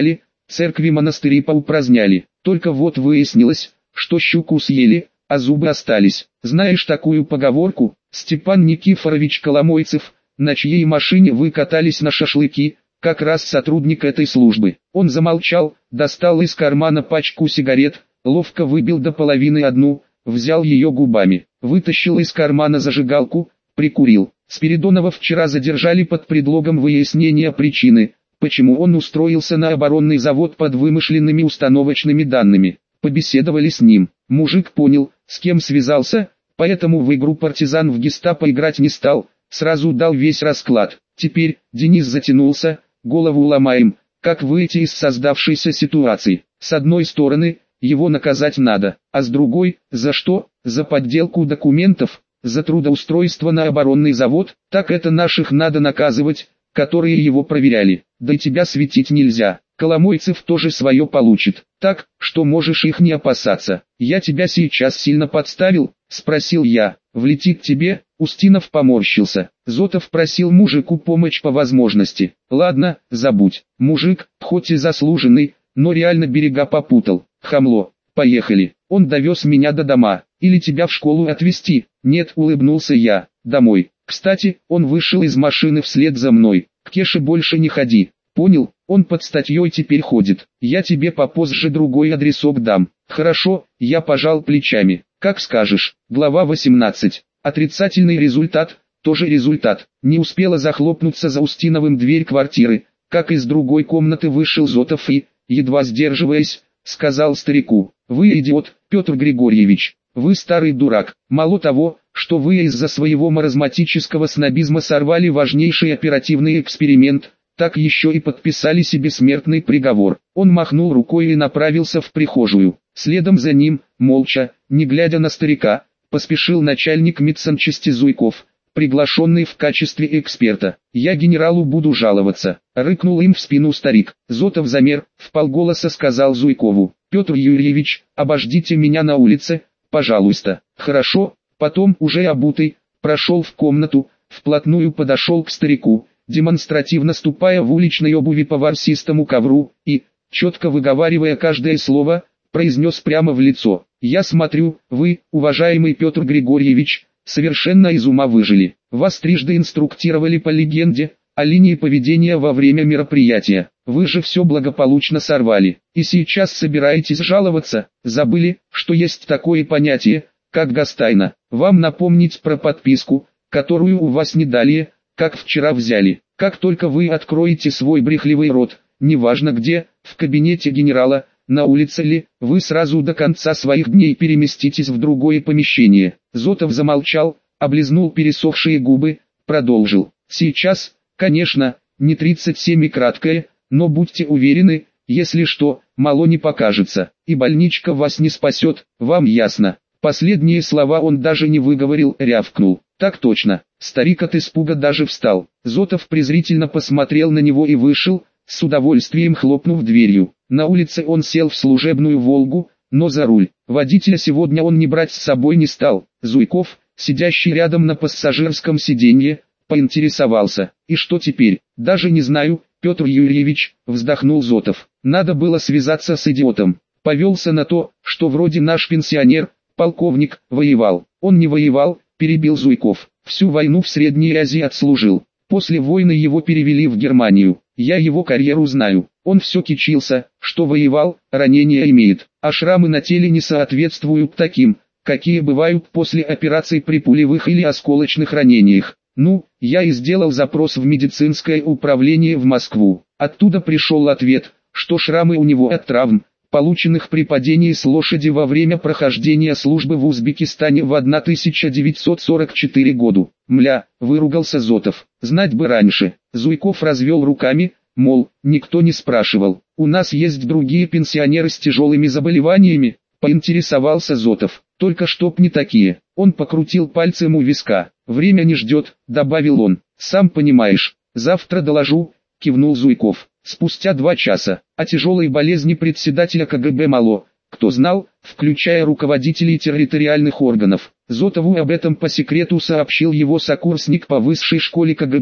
церкви монастыри поупраздняли. Только вот выяснилось, что щуку съели, а зубы остались. Знаешь такую поговорку? Степан Никифорович Коломойцев, на чьей машине вы катались на шашлыки, как раз сотрудник этой службы. Он замолчал, достал из кармана пачку сигарет, ловко выбил до половины одну, взял ее губами, вытащил из кармана зажигалку, прикурил. Спиридонова вчера задержали под предлогом выяснения причины, почему он устроился на оборонный завод под вымышленными установочными данными. Побеседовали с ним. Мужик понял, с кем связался, поэтому в игру партизан в гестапо играть не стал, сразу дал весь расклад. Теперь, Денис затянулся, голову ломаем, как выйти из создавшейся ситуации. С одной стороны, его наказать надо, а с другой, за что? За подделку документов, за трудоустройство на оборонный завод, так это наших надо наказывать, которые его проверяли. Да и тебя светить нельзя, Коломойцев тоже свое получит, так, что можешь их не опасаться. Я тебя сейчас сильно подставил, спросил я, влетит тебе? Устинов поморщился. Зотов просил мужику помощь по возможности. Ладно, забудь. Мужик, хоть и заслуженный, но реально берега попутал. Хамло, поехали. Он довез меня до дома. Или тебя в школу отвезти? Нет, улыбнулся я. Домой. Кстати, он вышел из машины вслед за мной. К Кеше больше не ходи. Понял? Он под статьей теперь ходит. Я тебе попозже другой адресок дам. Хорошо, я пожал плечами. Как скажешь. Глава восемнадцать. Отрицательный результат, тоже результат. Не успела захлопнуться за Устиновым дверь квартиры, как из другой комнаты вышел Зотов и, едва сдерживаясь, сказал старику: «Вы идиот, Петр Григорьевич, вы старый дурак. Мало того, что вы из-за своего маразматического снобизма сорвали важнейший оперативный эксперимент, так еще и подписали себе смертный приговор». Он махнул рукой и направился в прихожую. Следом за ним, молча, не глядя на старика, поспешил начальник медсанчасти Зуйков, приглашенный в качестве эксперта. «Я генералу буду жаловаться», — рыкнул им в спину старик. Зотов замер, вполголоса сказал Зуйкову: «Петр Юрьевич, обождите меня на улице, пожалуйста». «Хорошо». Потом, уже обутый, прошел в комнату, вплотную подошел к старику, демонстративно ступая в уличной обуви по ворсистому ковру, и, четко выговаривая каждое слово, произнес прямо в лицо: «Я смотрю, вы, уважаемый Петр Григорьевич, совершенно из ума выжили. Вас трижды инструктировали по легенде о линии поведения во время мероприятия. Вы же все благополучно сорвали. И сейчас собираетесь жаловаться? Забыли, что есть такое понятие, как гостайна. Вам напомнить про подписку, которую у вас не дали, как вчера взяли. Как только вы откроете свой брехливый рот, неважно где, в кабинете генерала, на улице ли, вы сразу до конца своих дней переместитесь в другое помещение». Зотов замолчал, облизнул пересохшие губы, продолжил: «Сейчас, конечно, не тридцать семь и краткое, но будьте уверены, если что, мало не покажется, и больничка вас не спасет, вам ясно». Последние слова он даже не выговорил, рявкнул: «Так точно». Старик от испуга даже встал. Зотов презрительно посмотрел на него и вышел, с удовольствием хлопнув дверью. На улице он сел в служебную «Волгу», но за руль. Водителя сегодня он не брать с собой не стал. Зуйков, сидящий рядом на пассажирском сиденье, поинтересовался: «И что теперь?» «Даже не знаю, Петр Юрьевич», вздохнул Зотов. «Надо было связаться с идиотом. Повелся на то, что вроде наш пенсионер, полковник, воевал». «Он не воевал», перебил Зуйков. «Всю войну в Средней Азии отслужил. После войны его перевели в Германию. Я его карьеру знаю. Он все кичился, что воевал, ранения имеет, а шрамы на теле не соответствуют таким, какие бывают после операций при пулевых или осколочных ранениях. Ну, я и сделал запрос в медицинское управление в Москву. Оттуда пришел ответ, что шрамы у него от травм, полученных при падении с лошади во время прохождения службы в Узбекистане в тысяча девятьсот сорок четвёртом году. Мля, выругался Зотов. Знать бы раньше. Зуйков развел руками, мол, никто не спрашивал. У нас есть другие пенсионеры с тяжелыми заболеваниями, поинтересовался Зотов. Только чтоб не такие. Он покрутил пальцем у виска. Время не ждет, добавил он. Сам понимаешь. Завтра доложу, кивнул Зуйков. Спустя два часа, о тяжелой болезни председателя ка гэ бэ мало, кто знал, включая руководителей территориальных органов. Зотову об этом по секрету сообщил его сокурсник по высшей школе ка гэ бэ,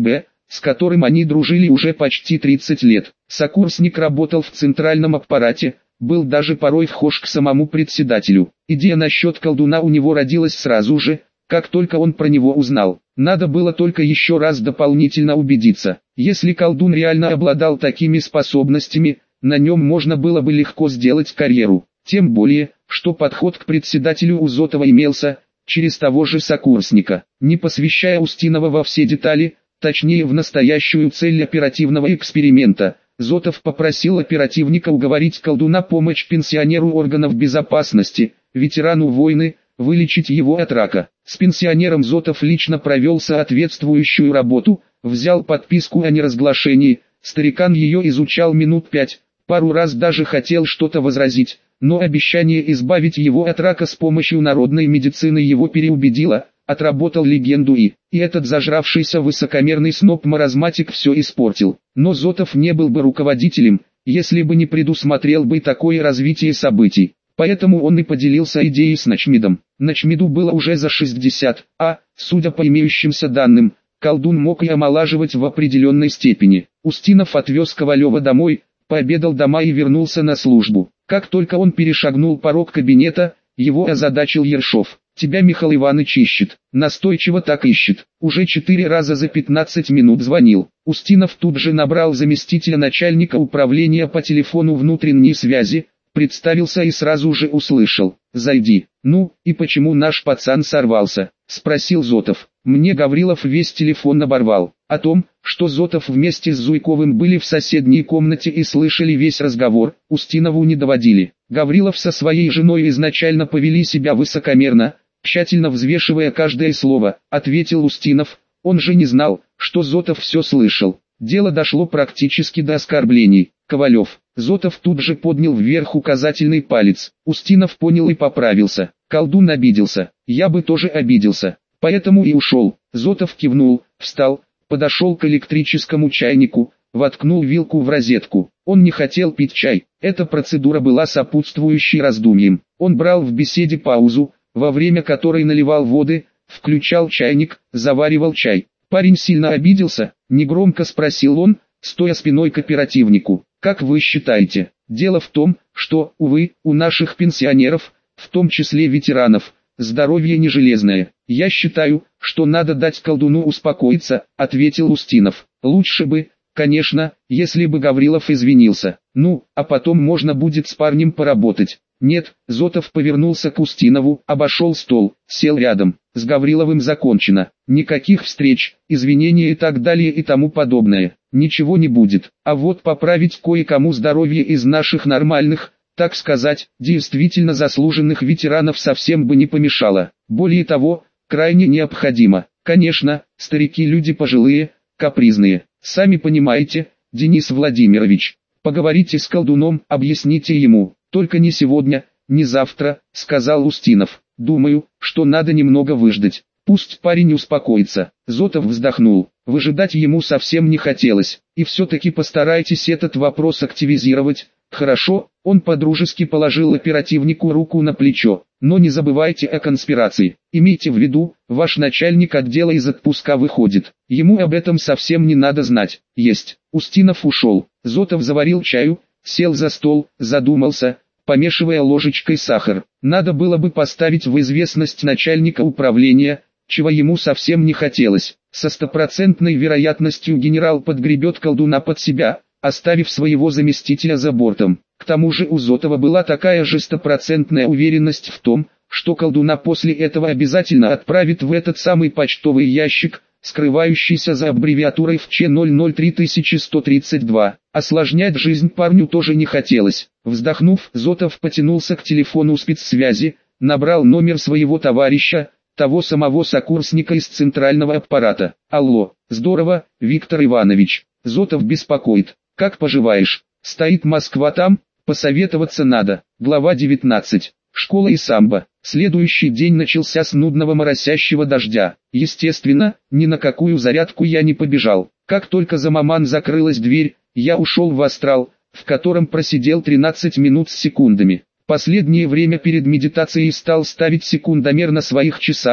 с которым они дружили уже почти тридцать лет. Сокурсник работал в центральном аппарате, был даже порой вхож к самому председателю. Идея насчет колдуна у него родилась сразу же, как только он про него узнал. Надо было только еще раз дополнительно убедиться. Если колдун реально обладал такими способностями, на нем можно было бы легко сделать карьеру. Тем более, что подход к председателю у Зотова имелся, через того же сокурсника. Не посвящая Устинова во все детали, точнее в настоящую цель оперативного эксперимента, Зотов попросил оперативника уговорить колдуна помочь пенсионеру органов безопасности, ветерану войны, вылечить его от рака. С пенсионером Зотов лично провел соответствующую работу, взял подписку о неразглашении, старикан ее изучал минут пять, пару раз даже хотел что-то возразить, но обещание избавить его от рака с помощью народной медицины его переубедило, отработал легенду и, и этот зажравшийся высокомерный сноб-маразматик все испортил. Но Зотов не был бы руководителем, если бы не предусмотрел бы такое развитие событий. Поэтому он и поделился идеей с Начмидом. Начмиду было уже за шестьдесят, а, судя по имеющимся данным, колдун мог и омолаживать в определенной степени. Устинов отвез Ковалева домой, пообедал дома и вернулся на службу. Как только он перешагнул порог кабинета, его озадачил Ершов. «Тебя Михаил Иванович ищет». Настойчиво так ищет. Уже четыре раза за пятнадцать минут звонил. Устинов тут же набрал заместителя начальника управления по телефону внутренней связи, представился и сразу же услышал: «Зайди». «Ну, и почему наш пацан сорвался?» — спросил Зотов. «Мне Гаврилов весь телефон оборвал». О том, что Зотов вместе с Зуйковым были в соседней комнате и слышали весь разговор, Устинову не доводили. Гаврилов со своей женой изначально повели себя высокомерно, тщательно взвешивая каждое слово, ответил Устинов. Он же не знал, что Зотов все слышал. Дело дошло практически до оскорблений. Ковалев. Зотов тут же поднял вверх указательный палец. Устинов понял и поправился. Колдун обиделся. Я бы тоже обиделся. Поэтому и ушел. Зотов кивнул, встал, подошел к электрическому чайнику, воткнул вилку в розетку. Он не хотел пить чай. Эта процедура была сопутствующей раздумьям. Он брал в беседе паузу, во время которой наливал воды, включал чайник, заваривал чай. Парень сильно обиделся, негромко спросил он, стоя спиной к оперативнику. Как вы считаете? Дело в том, что, увы, у наших пенсионеров, в том числе ветеранов, здоровье не железное. Я считаю, что надо дать колдуну успокоиться, ответил Устинов. Лучше бы, конечно, если бы Гаврилов извинился. Ну, а потом можно будет с парнем поработать. Нет, Зотов повернулся к Устинову, обошел стол, сел рядом. С Гавриловым закончено. Никаких встреч, извинений и так далее и тому подобное. Ничего не будет. А вот поправить кое-кому здоровье из наших нормальных, так сказать, действительно заслуженных ветеранов совсем бы не помешало. Более того, крайне необходимо. Конечно, старики люди пожилые, капризные. Сами понимаете, Денис Владимирович. Поговорите с колдуном, объясните ему. Только не сегодня, не завтра, сказал Устинов. Думаю, что надо немного выждать. Пусть парень успокоится. Зотов вздохнул. Выжидать ему совсем не хотелось. И все-таки постарайтесь этот вопрос активизировать. Хорошо, он подружески положил оперативнику руку на плечо. Но не забывайте о конспирации. Имейте в виду, ваш начальник отдела из отпуска выходит. Ему об этом совсем не надо знать. Есть. Устинов ушел. Зотов заварил чаю, сел за стол, задумался, помешивая ложечкой сахар. Надо было бы поставить в известность начальника управления, чего ему совсем не хотелось. Со стопроцентной вероятностью генерал подгребет колдуна под себя, оставив своего заместителя за бортом. К тому же у Зотова была такая же стопроцентная уверенность в том, что колдуна после этого обязательно отправит в этот самый почтовый ящик, скрывающийся за аббревиатурой эф че ноль ноль три сто тридцать два. Осложнять жизнь парню тоже не хотелось. Вздохнув, Зотов потянулся к телефону спецсвязи, набрал номер своего товарища, того самого сокурсника из центрального аппарата. Алло, здорово, Виктор Иванович. Зотов беспокоит. Как поживаешь? Стоит Москва там? Посоветоваться надо. Глава девятнадцать. Школа и самбо. Следующий день начался с нудного моросящего дождя. Естественно, ни на какую зарядку я не побежал. Как только за маман закрылась дверь, я ушел в астрал, в котором просидел тринадцать минут с секундами. Последнее время перед медитацией стал ставить секундомер на своих часах,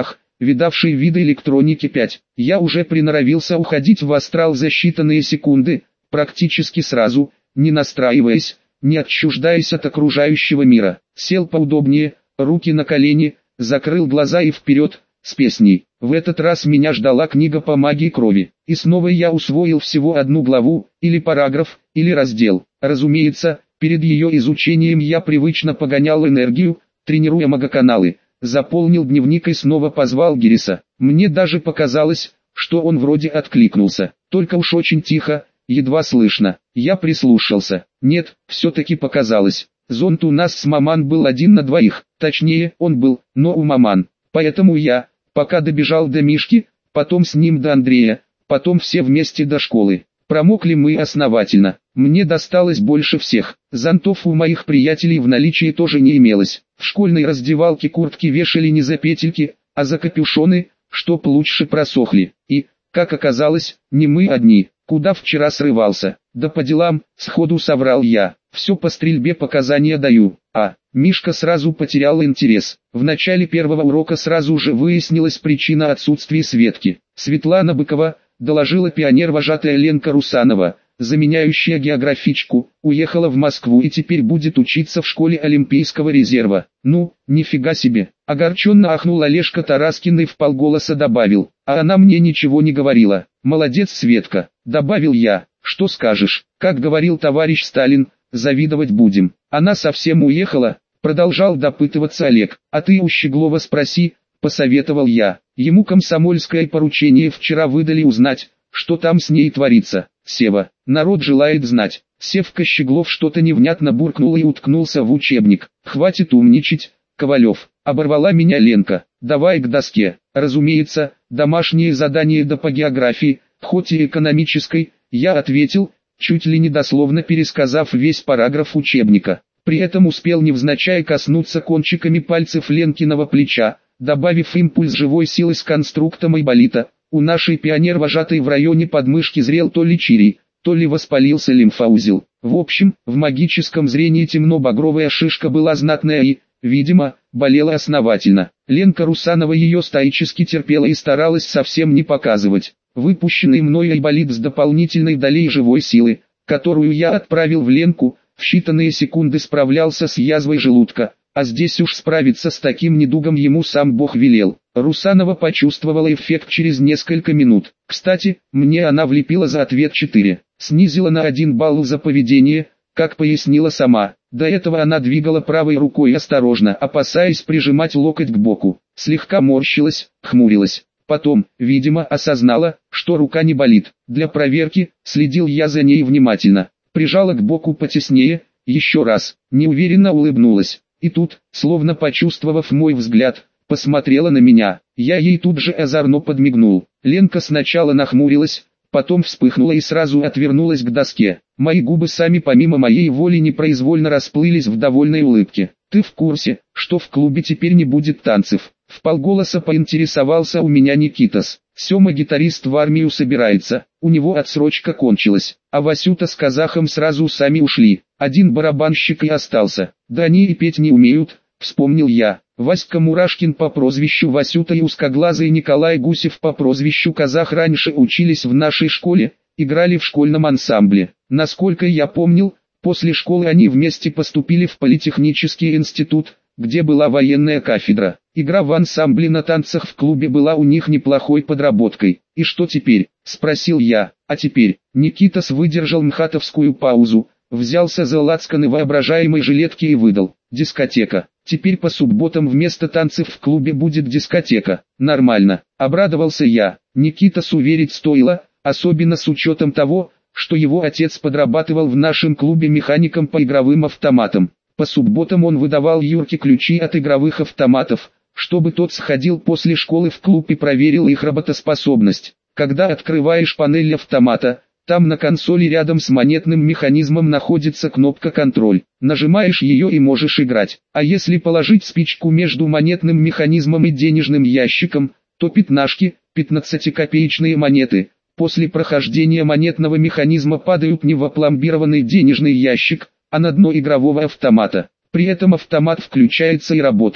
видавший виды электроники пять. Я уже приноровился уходить в астрал за считанные секунды, практически сразу, не настраиваясь, не отчуждаясь от окружающего мира. Сел поудобнее, руки на колени, закрыл глаза и вперед, с песней. В этот раз меня ждала книга по магии крови. И снова я усвоил всего одну главу, или параграф, или раздел. Разумеется, перед ее изучением я привычно погонял энергию, тренируя магоканалы. Заполнил дневник и снова позвал Гириса. Мне даже показалось, что он вроде откликнулся. Только уж очень тихо, едва слышно. Я прислушался. Нет, все-таки показалось. Зонт у нас с Маман был один на двоих. Точнее, он был, но у Маман. Поэтому я, пока добежал до Мишки, потом с ним до Андрея, потом все вместе до школы. Промокли мы основательно. Мне досталось больше всех. Зонтов у моих приятелей в наличии тоже не имелось. В школьной раздевалке куртки вешали не за петельки, а за капюшоны, чтоб лучше просохли. И, как оказалось, не мы одни. Куда вчера срывался? Да по делам, сходу соврал я. Все по стрельбе показания даю. А, Мишка сразу потерял интерес. В начале первого урока сразу же выяснилась причина отсутствия Светки. Светлана Быкова, доложила пионер-вожатая Ленка Русанова, заменяющая географичку, уехала в Москву и теперь будет учиться в школе Олимпийского резерва. Ну, нифига себе. Огорченно ахнул Олежка Тараскин и вполголоса добавил, а она мне ничего не говорила. Молодец, Светка, добавил я. Что скажешь, как говорил товарищ Сталин, завидовать будем. Она совсем уехала, продолжал допытываться Олег. А ты у Щеглова спроси, посоветовал я. Ему комсомольское поручение вчера выдали узнать, что там с ней творится. Сева, народ желает знать. Севка Щеглов что-то невнятно буркнул и уткнулся в учебник. Хватит умничать, Ковалев, оборвала меня Ленка. Давай к доске. Разумеется, домашнее задание да по географии, хоть и экономической, я ответил, чуть ли не дословно пересказав весь параграф учебника. При этом успел невзначай коснуться кончиками пальцев Ленкиного плеча, добавив импульс живой силы с конструктом Айболита. У нашей пионер-вожатой в районе подмышки зрел то ли чирий, то ли воспалился лимфоузел. В общем, в магическом зрении темно-багровая шишка была знатная и, видимо, болела основательно. Ленка Русанова ее стоически терпела и старалась совсем не показывать. Выпущенный мной Айболит с дополнительной долей живой силы, которую я отправил в Ленку, в считанные секунды справлялся с язвой желудка. А здесь уж справиться с таким недугом ему сам Бог велел. Русанова почувствовала эффект через несколько минут. Кстати, мне она влепила за ответ четыре. Снизила на один балл за поведение, как пояснила сама. До этого она двигала правой рукой осторожно, опасаясь прижимать локоть к боку. Слегка морщилась, хмурилась. Потом, видимо, осознала, что рука не болит. Для проверки, следил я за ней внимательно. Прижала к боку потеснее, еще раз, неуверенно улыбнулась. И тут, словно почувствовав мой взгляд, посмотрела на меня. Я ей тут же озорно подмигнул. Ленка сначала нахмурилась, потом вспыхнула и сразу отвернулась к доске. Мои губы сами помимо моей воли непроизвольно расплылись в довольной улыбке. «Ты в курсе, что в клубе теперь не будет танцев?» Вполголоса поинтересовался у меня Никитос. Сема гитарист в армию собирается, у него отсрочка кончилась, а Васюта с казахом сразу сами ушли. Один барабанщик и остался. Да они и петь не умеют, вспомнил я. Васька Мурашкин по прозвищу Васюта и узкоглазый Николай Гусев по прозвищу Казах раньше учились в нашей школе, играли в школьном ансамбле. Насколько я помнил, после школы они вместе поступили в политехнический институт, где была военная кафедра. Игра в ансамбле на танцах в клубе была у них неплохой подработкой. «И что теперь?» – спросил я. «А теперь?» Никитос выдержал мхатовскую паузу, взялся за лацканы воображаемой жилетки и выдал. «Дискотека. Теперь по субботам вместо танцев в клубе будет дискотека». «Нормально», – обрадовался я. Никитос уверить стоило, особенно с учетом того, что его отец подрабатывал в нашем клубе механиком по игровым автоматам. По субботам он выдавал Юрке ключи от игровых автоматов, чтобы тот сходил после школы в клуб и проверил их работоспособность. Когда открываешь панель автомата, там на консоли рядом с монетным механизмом находится кнопка «Контроль». Нажимаешь ее и можешь играть. А если положить спичку между монетным механизмом и денежным ящиком, то пятнашки, пятнадцатикопеечные монеты, после прохождения монетного механизма падают не в опломбированный денежный ящик, а на дно игрового автомата. При этом автомат включается и работает,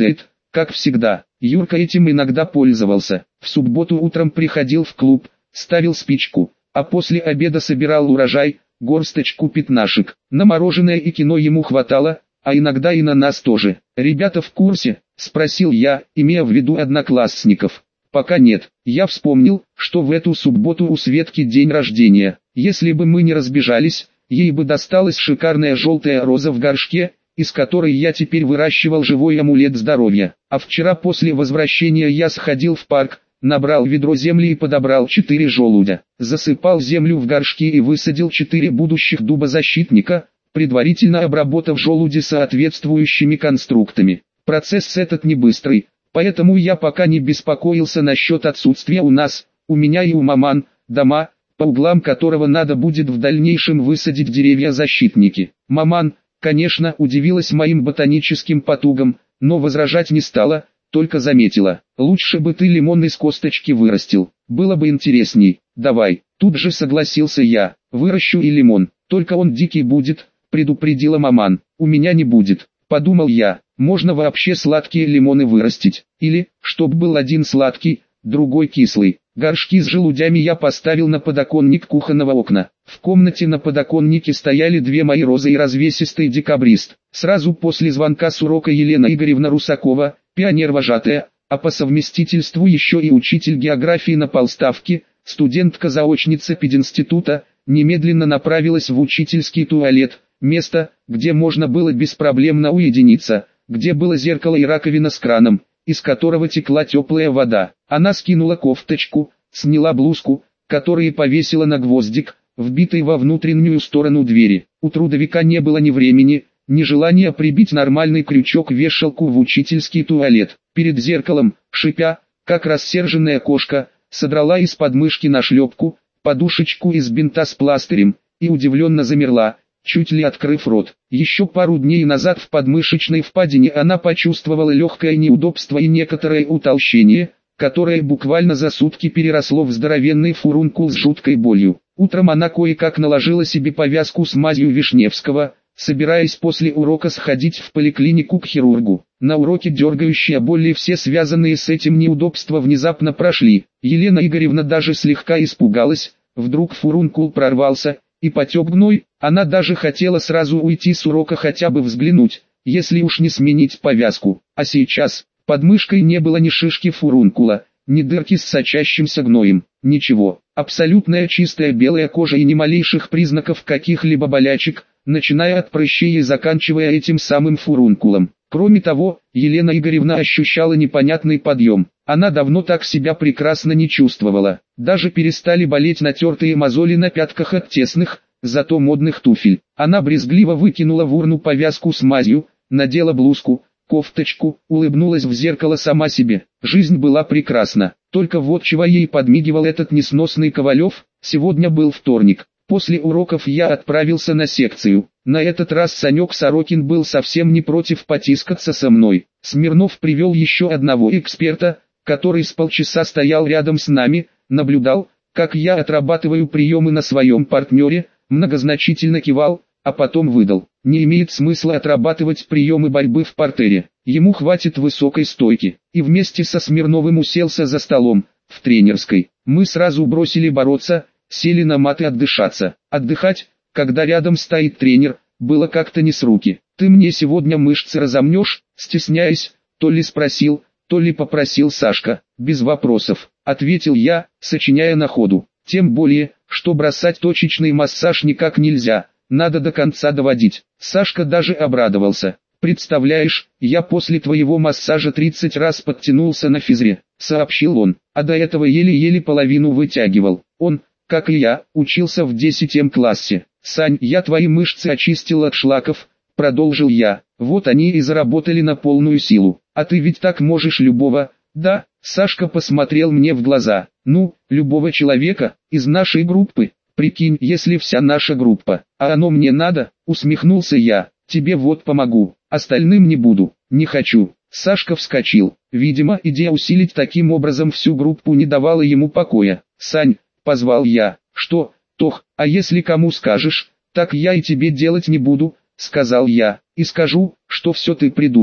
как всегда. Юрка этим иногда пользовался. В субботу утром приходил в клуб, ставил спичку, а после обеда собирал урожай, горсточку пятнашек. На мороженое и кино ему хватало, а иногда и на нас тоже. «Ребята в курсе?» – спросил я, имея в виду одноклассников. «Пока нет. Я вспомнил, что в эту субботу у Светки день рождения. Если бы мы не разбежались, ей бы досталась шикарная желтая роза в горшке, из которой я теперь выращивал живой амулет здоровья. А вчера после возвращения я сходил в парк, набрал ведро земли и подобрал четыре желудя. Засыпал землю в горшки и высадил четыре будущих дубозащитника, предварительно обработав желуди соответствующими конструктами. Процесс этот не быстрый, поэтому я пока не беспокоился насчет отсутствия у нас, у меня и у маман, дома, по углам которого надо будет в дальнейшем высадить деревья-защитники. Маман, конечно, удивилась моим ботаническим потугам, но возражать не стала, только заметила: «Лучше бы ты лимон из косточки вырастил, было бы интересней». «Давай», тут же согласился я, «выращу и лимон, только он дикий будет», предупредила маман. «У меня не будет», подумал я, «можно вообще сладкие лимоны вырастить, или, чтоб был один сладкий, другой кислый». Горшки с желудями я поставил на подоконник кухонного окна. В комнате на подоконнике стояли две мои розы и развесистый декабрист. Сразу после звонка с урока Елена Игоревна Русакова, пионер-вожатая, а по совместительству еще и учитель географии на полставке, студентка-заочница пединститута, немедленно направилась в учительский туалет, место, где можно было беспроблемно уединиться, где было зеркало и раковина с краном, из которого текла теплая вода. Она скинула кофточку, сняла блузку, которую повесила на гвоздик, вбитый во внутреннюю сторону двери. У трудовика не было ни времени, ни желания прибить нормальный крючок-вешалку в учительский туалет. Перед зеркалом, шипя, как рассерженная кошка, содрала из подмышки нашлепку, подушечку из бинта с пластырем, и удивленно замерла, чуть ли открыв рот. Еще пару дней назад в подмышечной впадине она почувствовала легкое неудобство и некоторое утолщение, которое буквально за сутки переросло в здоровенный фурункул с жуткой болью. Утром она кое-как наложила себе повязку с мазью Вишневского, собираясь после урока сходить в поликлинику к хирургу. На уроке дергающие боли и все связанные с этим неудобства внезапно прошли. Елена Игоревна даже слегка испугалась, вдруг фурункул прорвался и потек гной. Она даже хотела сразу уйти с урока, хотя бы взглянуть, если уж не сменить повязку. А сейчас, под мышкой не было ни шишки фурункула, ни дырки с сочащимся гноем, ничего. Абсолютная чистая белая кожа и ни малейших признаков каких-либо болячек, начиная от прыщей и заканчивая этим самым фурункулом. Кроме того, Елена Игоревна ощущала непонятный подъем. Она давно так себя прекрасно не чувствовала. Даже перестали болеть натертые мозоли на пятках от тесных, зато модных туфель. Она брезгливо выкинула в урну повязку с мазью, надела блузку, кофточку, улыбнулась в зеркало сама себе. Жизнь была прекрасна. Только вот чего ей подмигивал этот несносный Ковалев. Сегодня был вторник. После уроков я отправился на секцию. На этот раз Санек Сорокин был совсем не против потискаться со мной. Смирнов привел еще одного эксперта, который с полчаса стоял рядом с нами, наблюдал, как я отрабатываю приемы на своем партнере, многозначительно кивал, а потом выдал: не имеет смысла отрабатывать приемы борьбы в партере, ему хватит высокой стойки. И вместе со Смирновым уселся за столом, в тренерской. Мы сразу бросили бороться, сели на мат и отдышаться. Отдыхать, когда рядом стоит тренер, было как-то не с руки. «Ты мне сегодня мышцы разомнешь?» Стесняясь, то ли спросил, то ли попросил Сашка. «Без вопросов», ответил я, сочиняя на ходу. Тем более, что бросать точечный массаж никак нельзя, надо до конца доводить. Сашка даже обрадовался. «Представляешь, я после твоего массажа тридцать раз подтянулся на физре», сообщил он, а до этого еле-еле половину вытягивал. Он, как и я, учился в десятом классе. «Сань, я твои мышцы очистил от шлаков», продолжил я. «Вот они и заработали на полную силу. А ты ведь так можешь любого». «Да», Сашка посмотрел мне в глаза. «Ну, любого человека, из нашей группы. Прикинь, если вся наша группа. А оно мне надо?» Усмехнулся я. «Тебе вот помогу, остальным не буду, не хочу». Сашка вскочил. Видимо, идея усилить таким образом всю группу не давала ему покоя. «Сань», позвал я. «Что, Тох, а если кому скажешь, так я и тебе делать не буду», сказал я, «и скажу, что все ты придумал».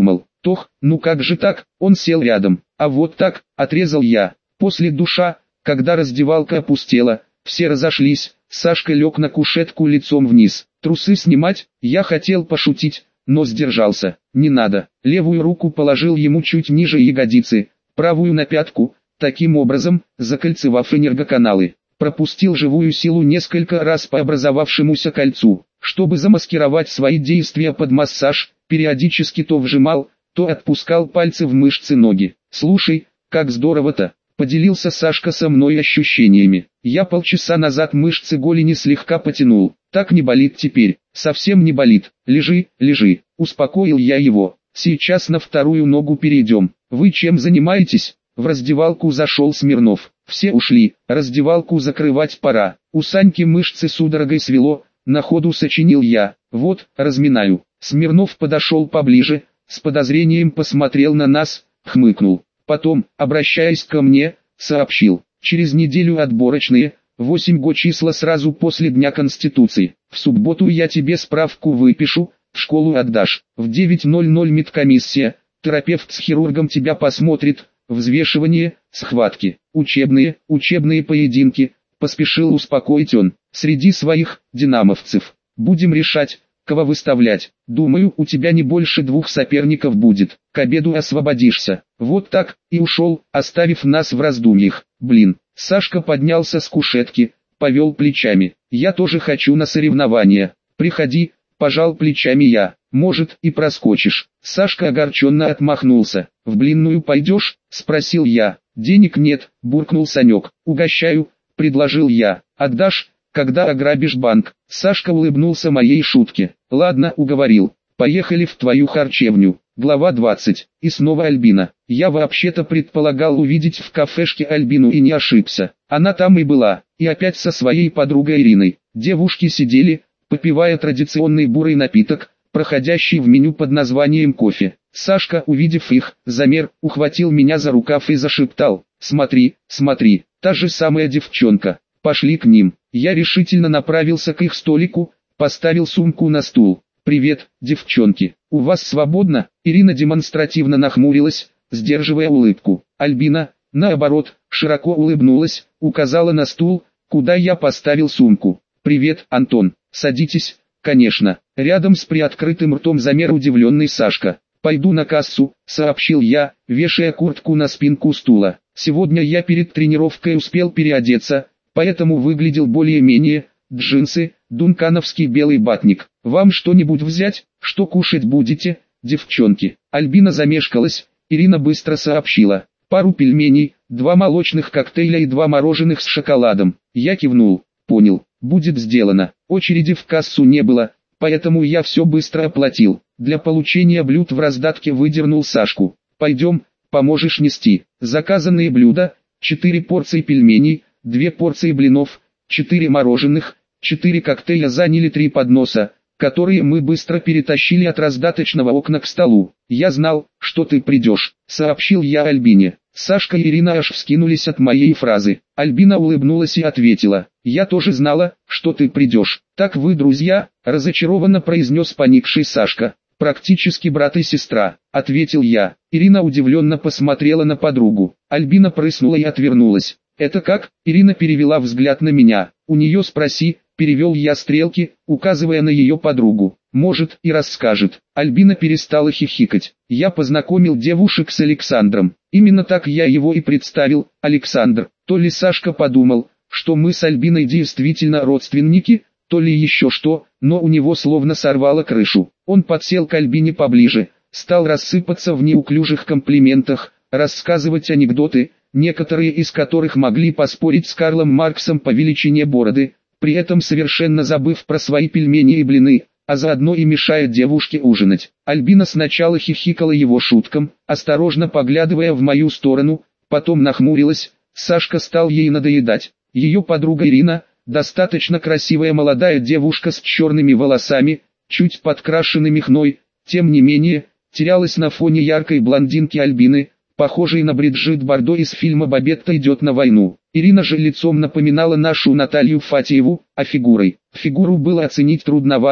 Тох, ну как же так, он сел рядом, а вот так, отрезал я. После душа, когда раздевалка опустела, все разошлись, Сашка лег на кушетку лицом вниз. Трусы снимать, я хотел пошутить, но сдержался. Не надо. Левую руку положил ему чуть ниже ягодицы, правую на пятку, таким образом, закольцевав энергоканалы. Пропустил живую силу несколько раз по образовавшемуся кольцу, чтобы замаскировать свои действия под массаж, периодически то вжимал, то отпускал пальцы в мышцы ноги. «Слушай, как здорово-то!» — поделился Сашка со мной ощущениями. Я полчаса назад мышцы голени слегка потянул. «Так не болит теперь, совсем не болит. Лежи, лежи», — успокоил я его. «Сейчас на вторую ногу перейдем. Вы чем занимаетесь?» В раздевалку зашел Смирнов. Все ушли, раздевалку закрывать пора. У Саньки мышцы судорогой свело, на ходу сочинил я. «Вот, разминаю». Смирнов подошел поближе, с подозрением посмотрел на нас, хмыкнул. Потом, обращаясь ко мне, сообщил: «Через неделю отборочные, восемь го числа сразу после Дня Конституции. В субботу я тебе справку выпишу, в школу отдашь. В девять ноль ноль медкомиссия, терапевт с хирургом тебя посмотрит, взвешивание, схватки, учебные, учебные поединки», поспешил успокоить он. «Среди своих, динамовцев, будем решать, кого выставлять. Думаю, у тебя не больше двух соперников будет. К обеду освободишься». Вот так, и ушел, оставив нас в раздумьях. Блин, Сашка поднялся с кушетки, повел плечами. «Я тоже хочу на соревнования. Приходи», пожал плечами я. «Может, и проскочишь». Сашка огорченно отмахнулся. «В блинную пойдешь?» спросил я. «Денег нет», буркнул Санек. «Угощаю», предложил я. «Отдашь, когда ограбишь банк?» Сашка улыбнулся моей шутке. «Ладно, уговорил. Поехали в твою харчевню». Глава двадцать. И снова Альбина. Я вообще-то предполагал увидеть в кафешке Альбину и не ошибся. Она там и была, и опять со своей подругой Ириной. Девушки сидели, попивая традиционный бурый напиток, проходящий в меню под названием кофе. Сашка, увидев их, замер, ухватил меня за рукав и зашептал: «Смотри, смотри, та же самая девчонка». Пошли к ним. Я решительно направился к их столику, поставил сумку на стул. «Привет, девчонки, у вас свободно?» Ирина демонстративно нахмурилась, сдерживая улыбку. Альбина, наоборот, широко улыбнулась, указала на стул, куда я поставил сумку. «Привет, Антон, садитесь». «Конечно». Рядом с приоткрытым ртом замер удивленный Сашка. «Пойду на кассу», — сообщил я, вешая куртку на спинку стула. «Сегодня я перед тренировкой успел переодеться, поэтому выглядел более-менее. Джинсы, дункановский белый батник. Вам что-нибудь взять? Что кушать будете, девчонки?» Альбина замешкалась, Ирина быстро сообщила: «Пару пельменей, два молочных коктейля и два мороженых с шоколадом». Я кивнул. «Понял, будет сделано». Очереди в кассу не было, поэтому я все быстро оплатил. Для получения блюд в раздатке выдернул Сашку. «Пойдем, поможешь нести». Заказанные блюда: четыре порции пельменей, две порции блинов, четыре мороженых, четыре коктейля заняли три подноса, которые мы быстро перетащили от раздаточного окна к столу. «Я знал, что ты придешь», — сообщил я Альбине. Сашка и Ирина аж вскинулись от моей фразы. Альбина улыбнулась и ответила: «Я тоже знала, что ты придешь». «Так вы друзья?» — разочарованно произнес поникший Сашка. «Практически брат и сестра», — ответил я. Ирина удивленно посмотрела на подругу. Альбина прыснула и отвернулась. «Это как?» — Ирина перевела взгляд на меня. «У нее спроси», — перевел я стрелки, указывая на ее подругу. «Может, и расскажет». Альбина перестала хихикать. Я познакомил девушек с Александром. Именно так я его и представил, Александр. То ли Сашка подумал, что мы с Альбиной действительно родственники, то ли еще что, но у него словно сорвало крышу. Он подсел к Альбине поближе, стал рассыпаться в неуклюжих комплиментах, рассказывать анекдоты, некоторые из которых могли поспорить с Карлом Марксом по величине бороды, при этом совершенно забыв про свои пельмени и блины, а заодно и мешая девушке ужинать. Альбина сначала хихикала его шуткам, осторожно поглядывая в мою сторону, потом нахмурилась. Сашка стал ей надоедать. Ее подруга Ирина, достаточно красивая молодая девушка с черными волосами, чуть подкрашенными хной, тем не менее, терялась на фоне яркой блондинки Альбины, похожей на Бриджит Бардо из фильма «Бабетта идет на войну». Ирина же лицом напоминала нашу Наталью Фатееву, а фигурой. Фигуру было оценить трудновато,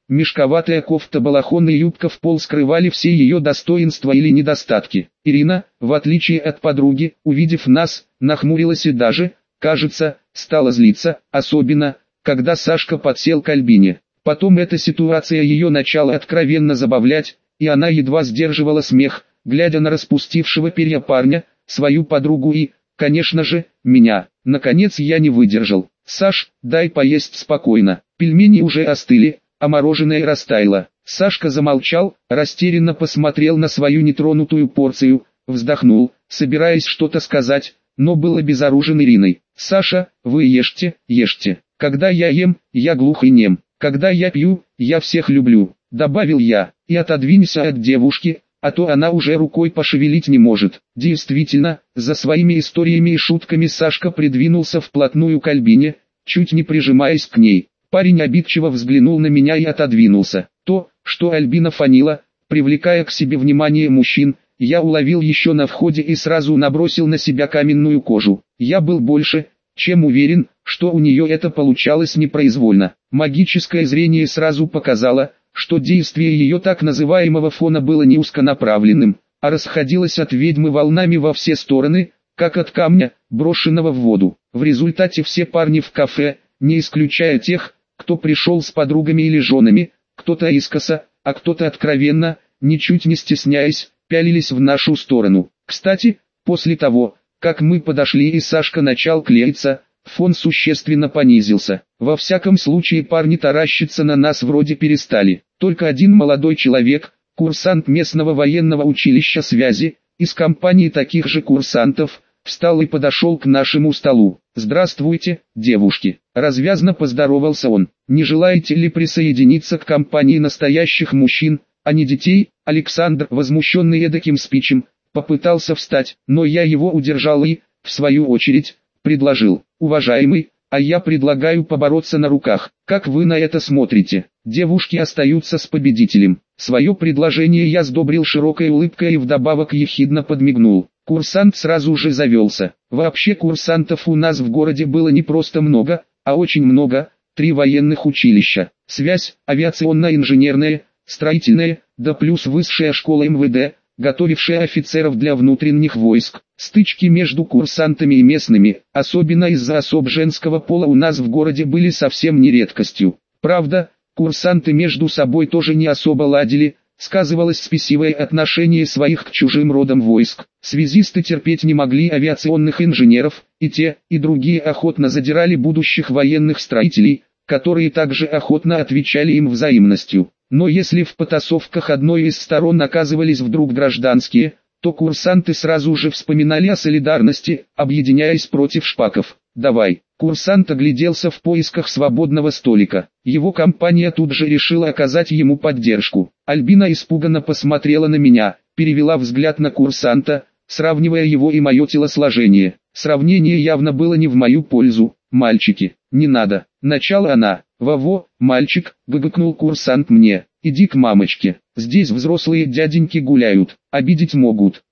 мешковатая кофта, балахон и юбка в пол скрывали все ее достоинства или недостатки. Ирина, в отличие от подруги, увидев нас, нахмурилась и даже, кажется, стала злиться, особенно, когда Сашка подсел к Альбине. Потом эта ситуация ее начала откровенно забавлять, и она едва сдерживала смех, глядя на распустившего перья парня, свою подругу и, конечно же, меня. Наконец я не выдержал. «Саш, дай поесть спокойно». Пельмени уже остыли, а мороженое растаяло. Сашка замолчал, растерянно посмотрел на свою нетронутую порцию, вздохнул, собираясь что-то сказать, но был обезоружен Ириной. «Саша, вы ешьте, ешьте. Когда я ем, я глух и нем. Когда я пью, я всех люблю», — добавил я. «И отодвинься от девушки, а то она уже рукой пошевелить не может». Действительно, за своими историями и шутками Сашка придвинулся вплотную к Альбине, чуть не прижимаясь к ней. Парень обидчиво взглянул на меня и отодвинулся. То, что Альбина фанила, привлекая к себе внимание мужчин, я уловил еще на входе и сразу набросил на себя каменную кожу. Я был больше, чем уверен, что у нее это получалось непроизвольно. Магическое зрение сразу показало, что действие ее так называемого фона было не узконаправленным, а расходилось от ведьмы волнами во все стороны, как от камня, брошенного в воду. В результате все парни в кафе, не исключая тех, кто пришел с подругами или женами, кто-то искоса, а кто-то откровенно, ничуть не стесняясь, пялились в нашу сторону. Кстати, после того, как мы подошли и Сашка начал клеиться, фон существенно понизился. Во всяком случае парни таращиться на нас вроде перестали. Только один молодой человек, курсант местного военного училища связи, из компании таких же курсантов, встал и подошел к нашему столу. «Здравствуйте, девушки!» Развязно поздоровался он. «Не желаете ли присоединиться к компании настоящих мужчин, а не детей?» Александр, возмущенный эдаким спичем, попытался встать, но я его удержал и, в свою очередь, предложил: «Уважаемый, а я предлагаю побороться на руках. Как вы на это смотрите?» Девушки остаются с победителем. Свое предложение я сдобрил широкой улыбкой и вдобавок ехидно подмигнул. Курсант сразу же завелся. Вообще курсантов у нас в городе было не просто много, а очень много. Три военных училища: связь, авиационно-инженерное, строительное, да плюс высшая школа эм вэ дэ, готовившая офицеров для внутренних войск. Стычки между курсантами и местными, особенно из-за особ женского пола, у нас в городе были совсем не редкостью. Правда, курсанты между собой тоже не особо ладили, сказывалось спесивое отношение своих к чужим родам войск. Связисты терпеть не могли авиационных инженеров, и те, и другие охотно задирали будущих военных строителей, которые также охотно отвечали им взаимностью. Но если в потасовках одной из сторон оказывались вдруг гражданские, то курсанты сразу же вспоминали о солидарности, объединяясь против шпаков. «Давай». Курсант огляделся в поисках свободного столика. Его компания тут же решила оказать ему поддержку. Альбина испуганно посмотрела на меня, перевела взгляд на курсанта, сравнивая его и мое телосложение. Сравнение явно было не в мою пользу. «Мальчики, не надо». Начала она. «Во-во, мальчик», — выгукнул курсант мне, — «иди к мамочке. Здесь взрослые дяденьки гуляют, обидеть могут».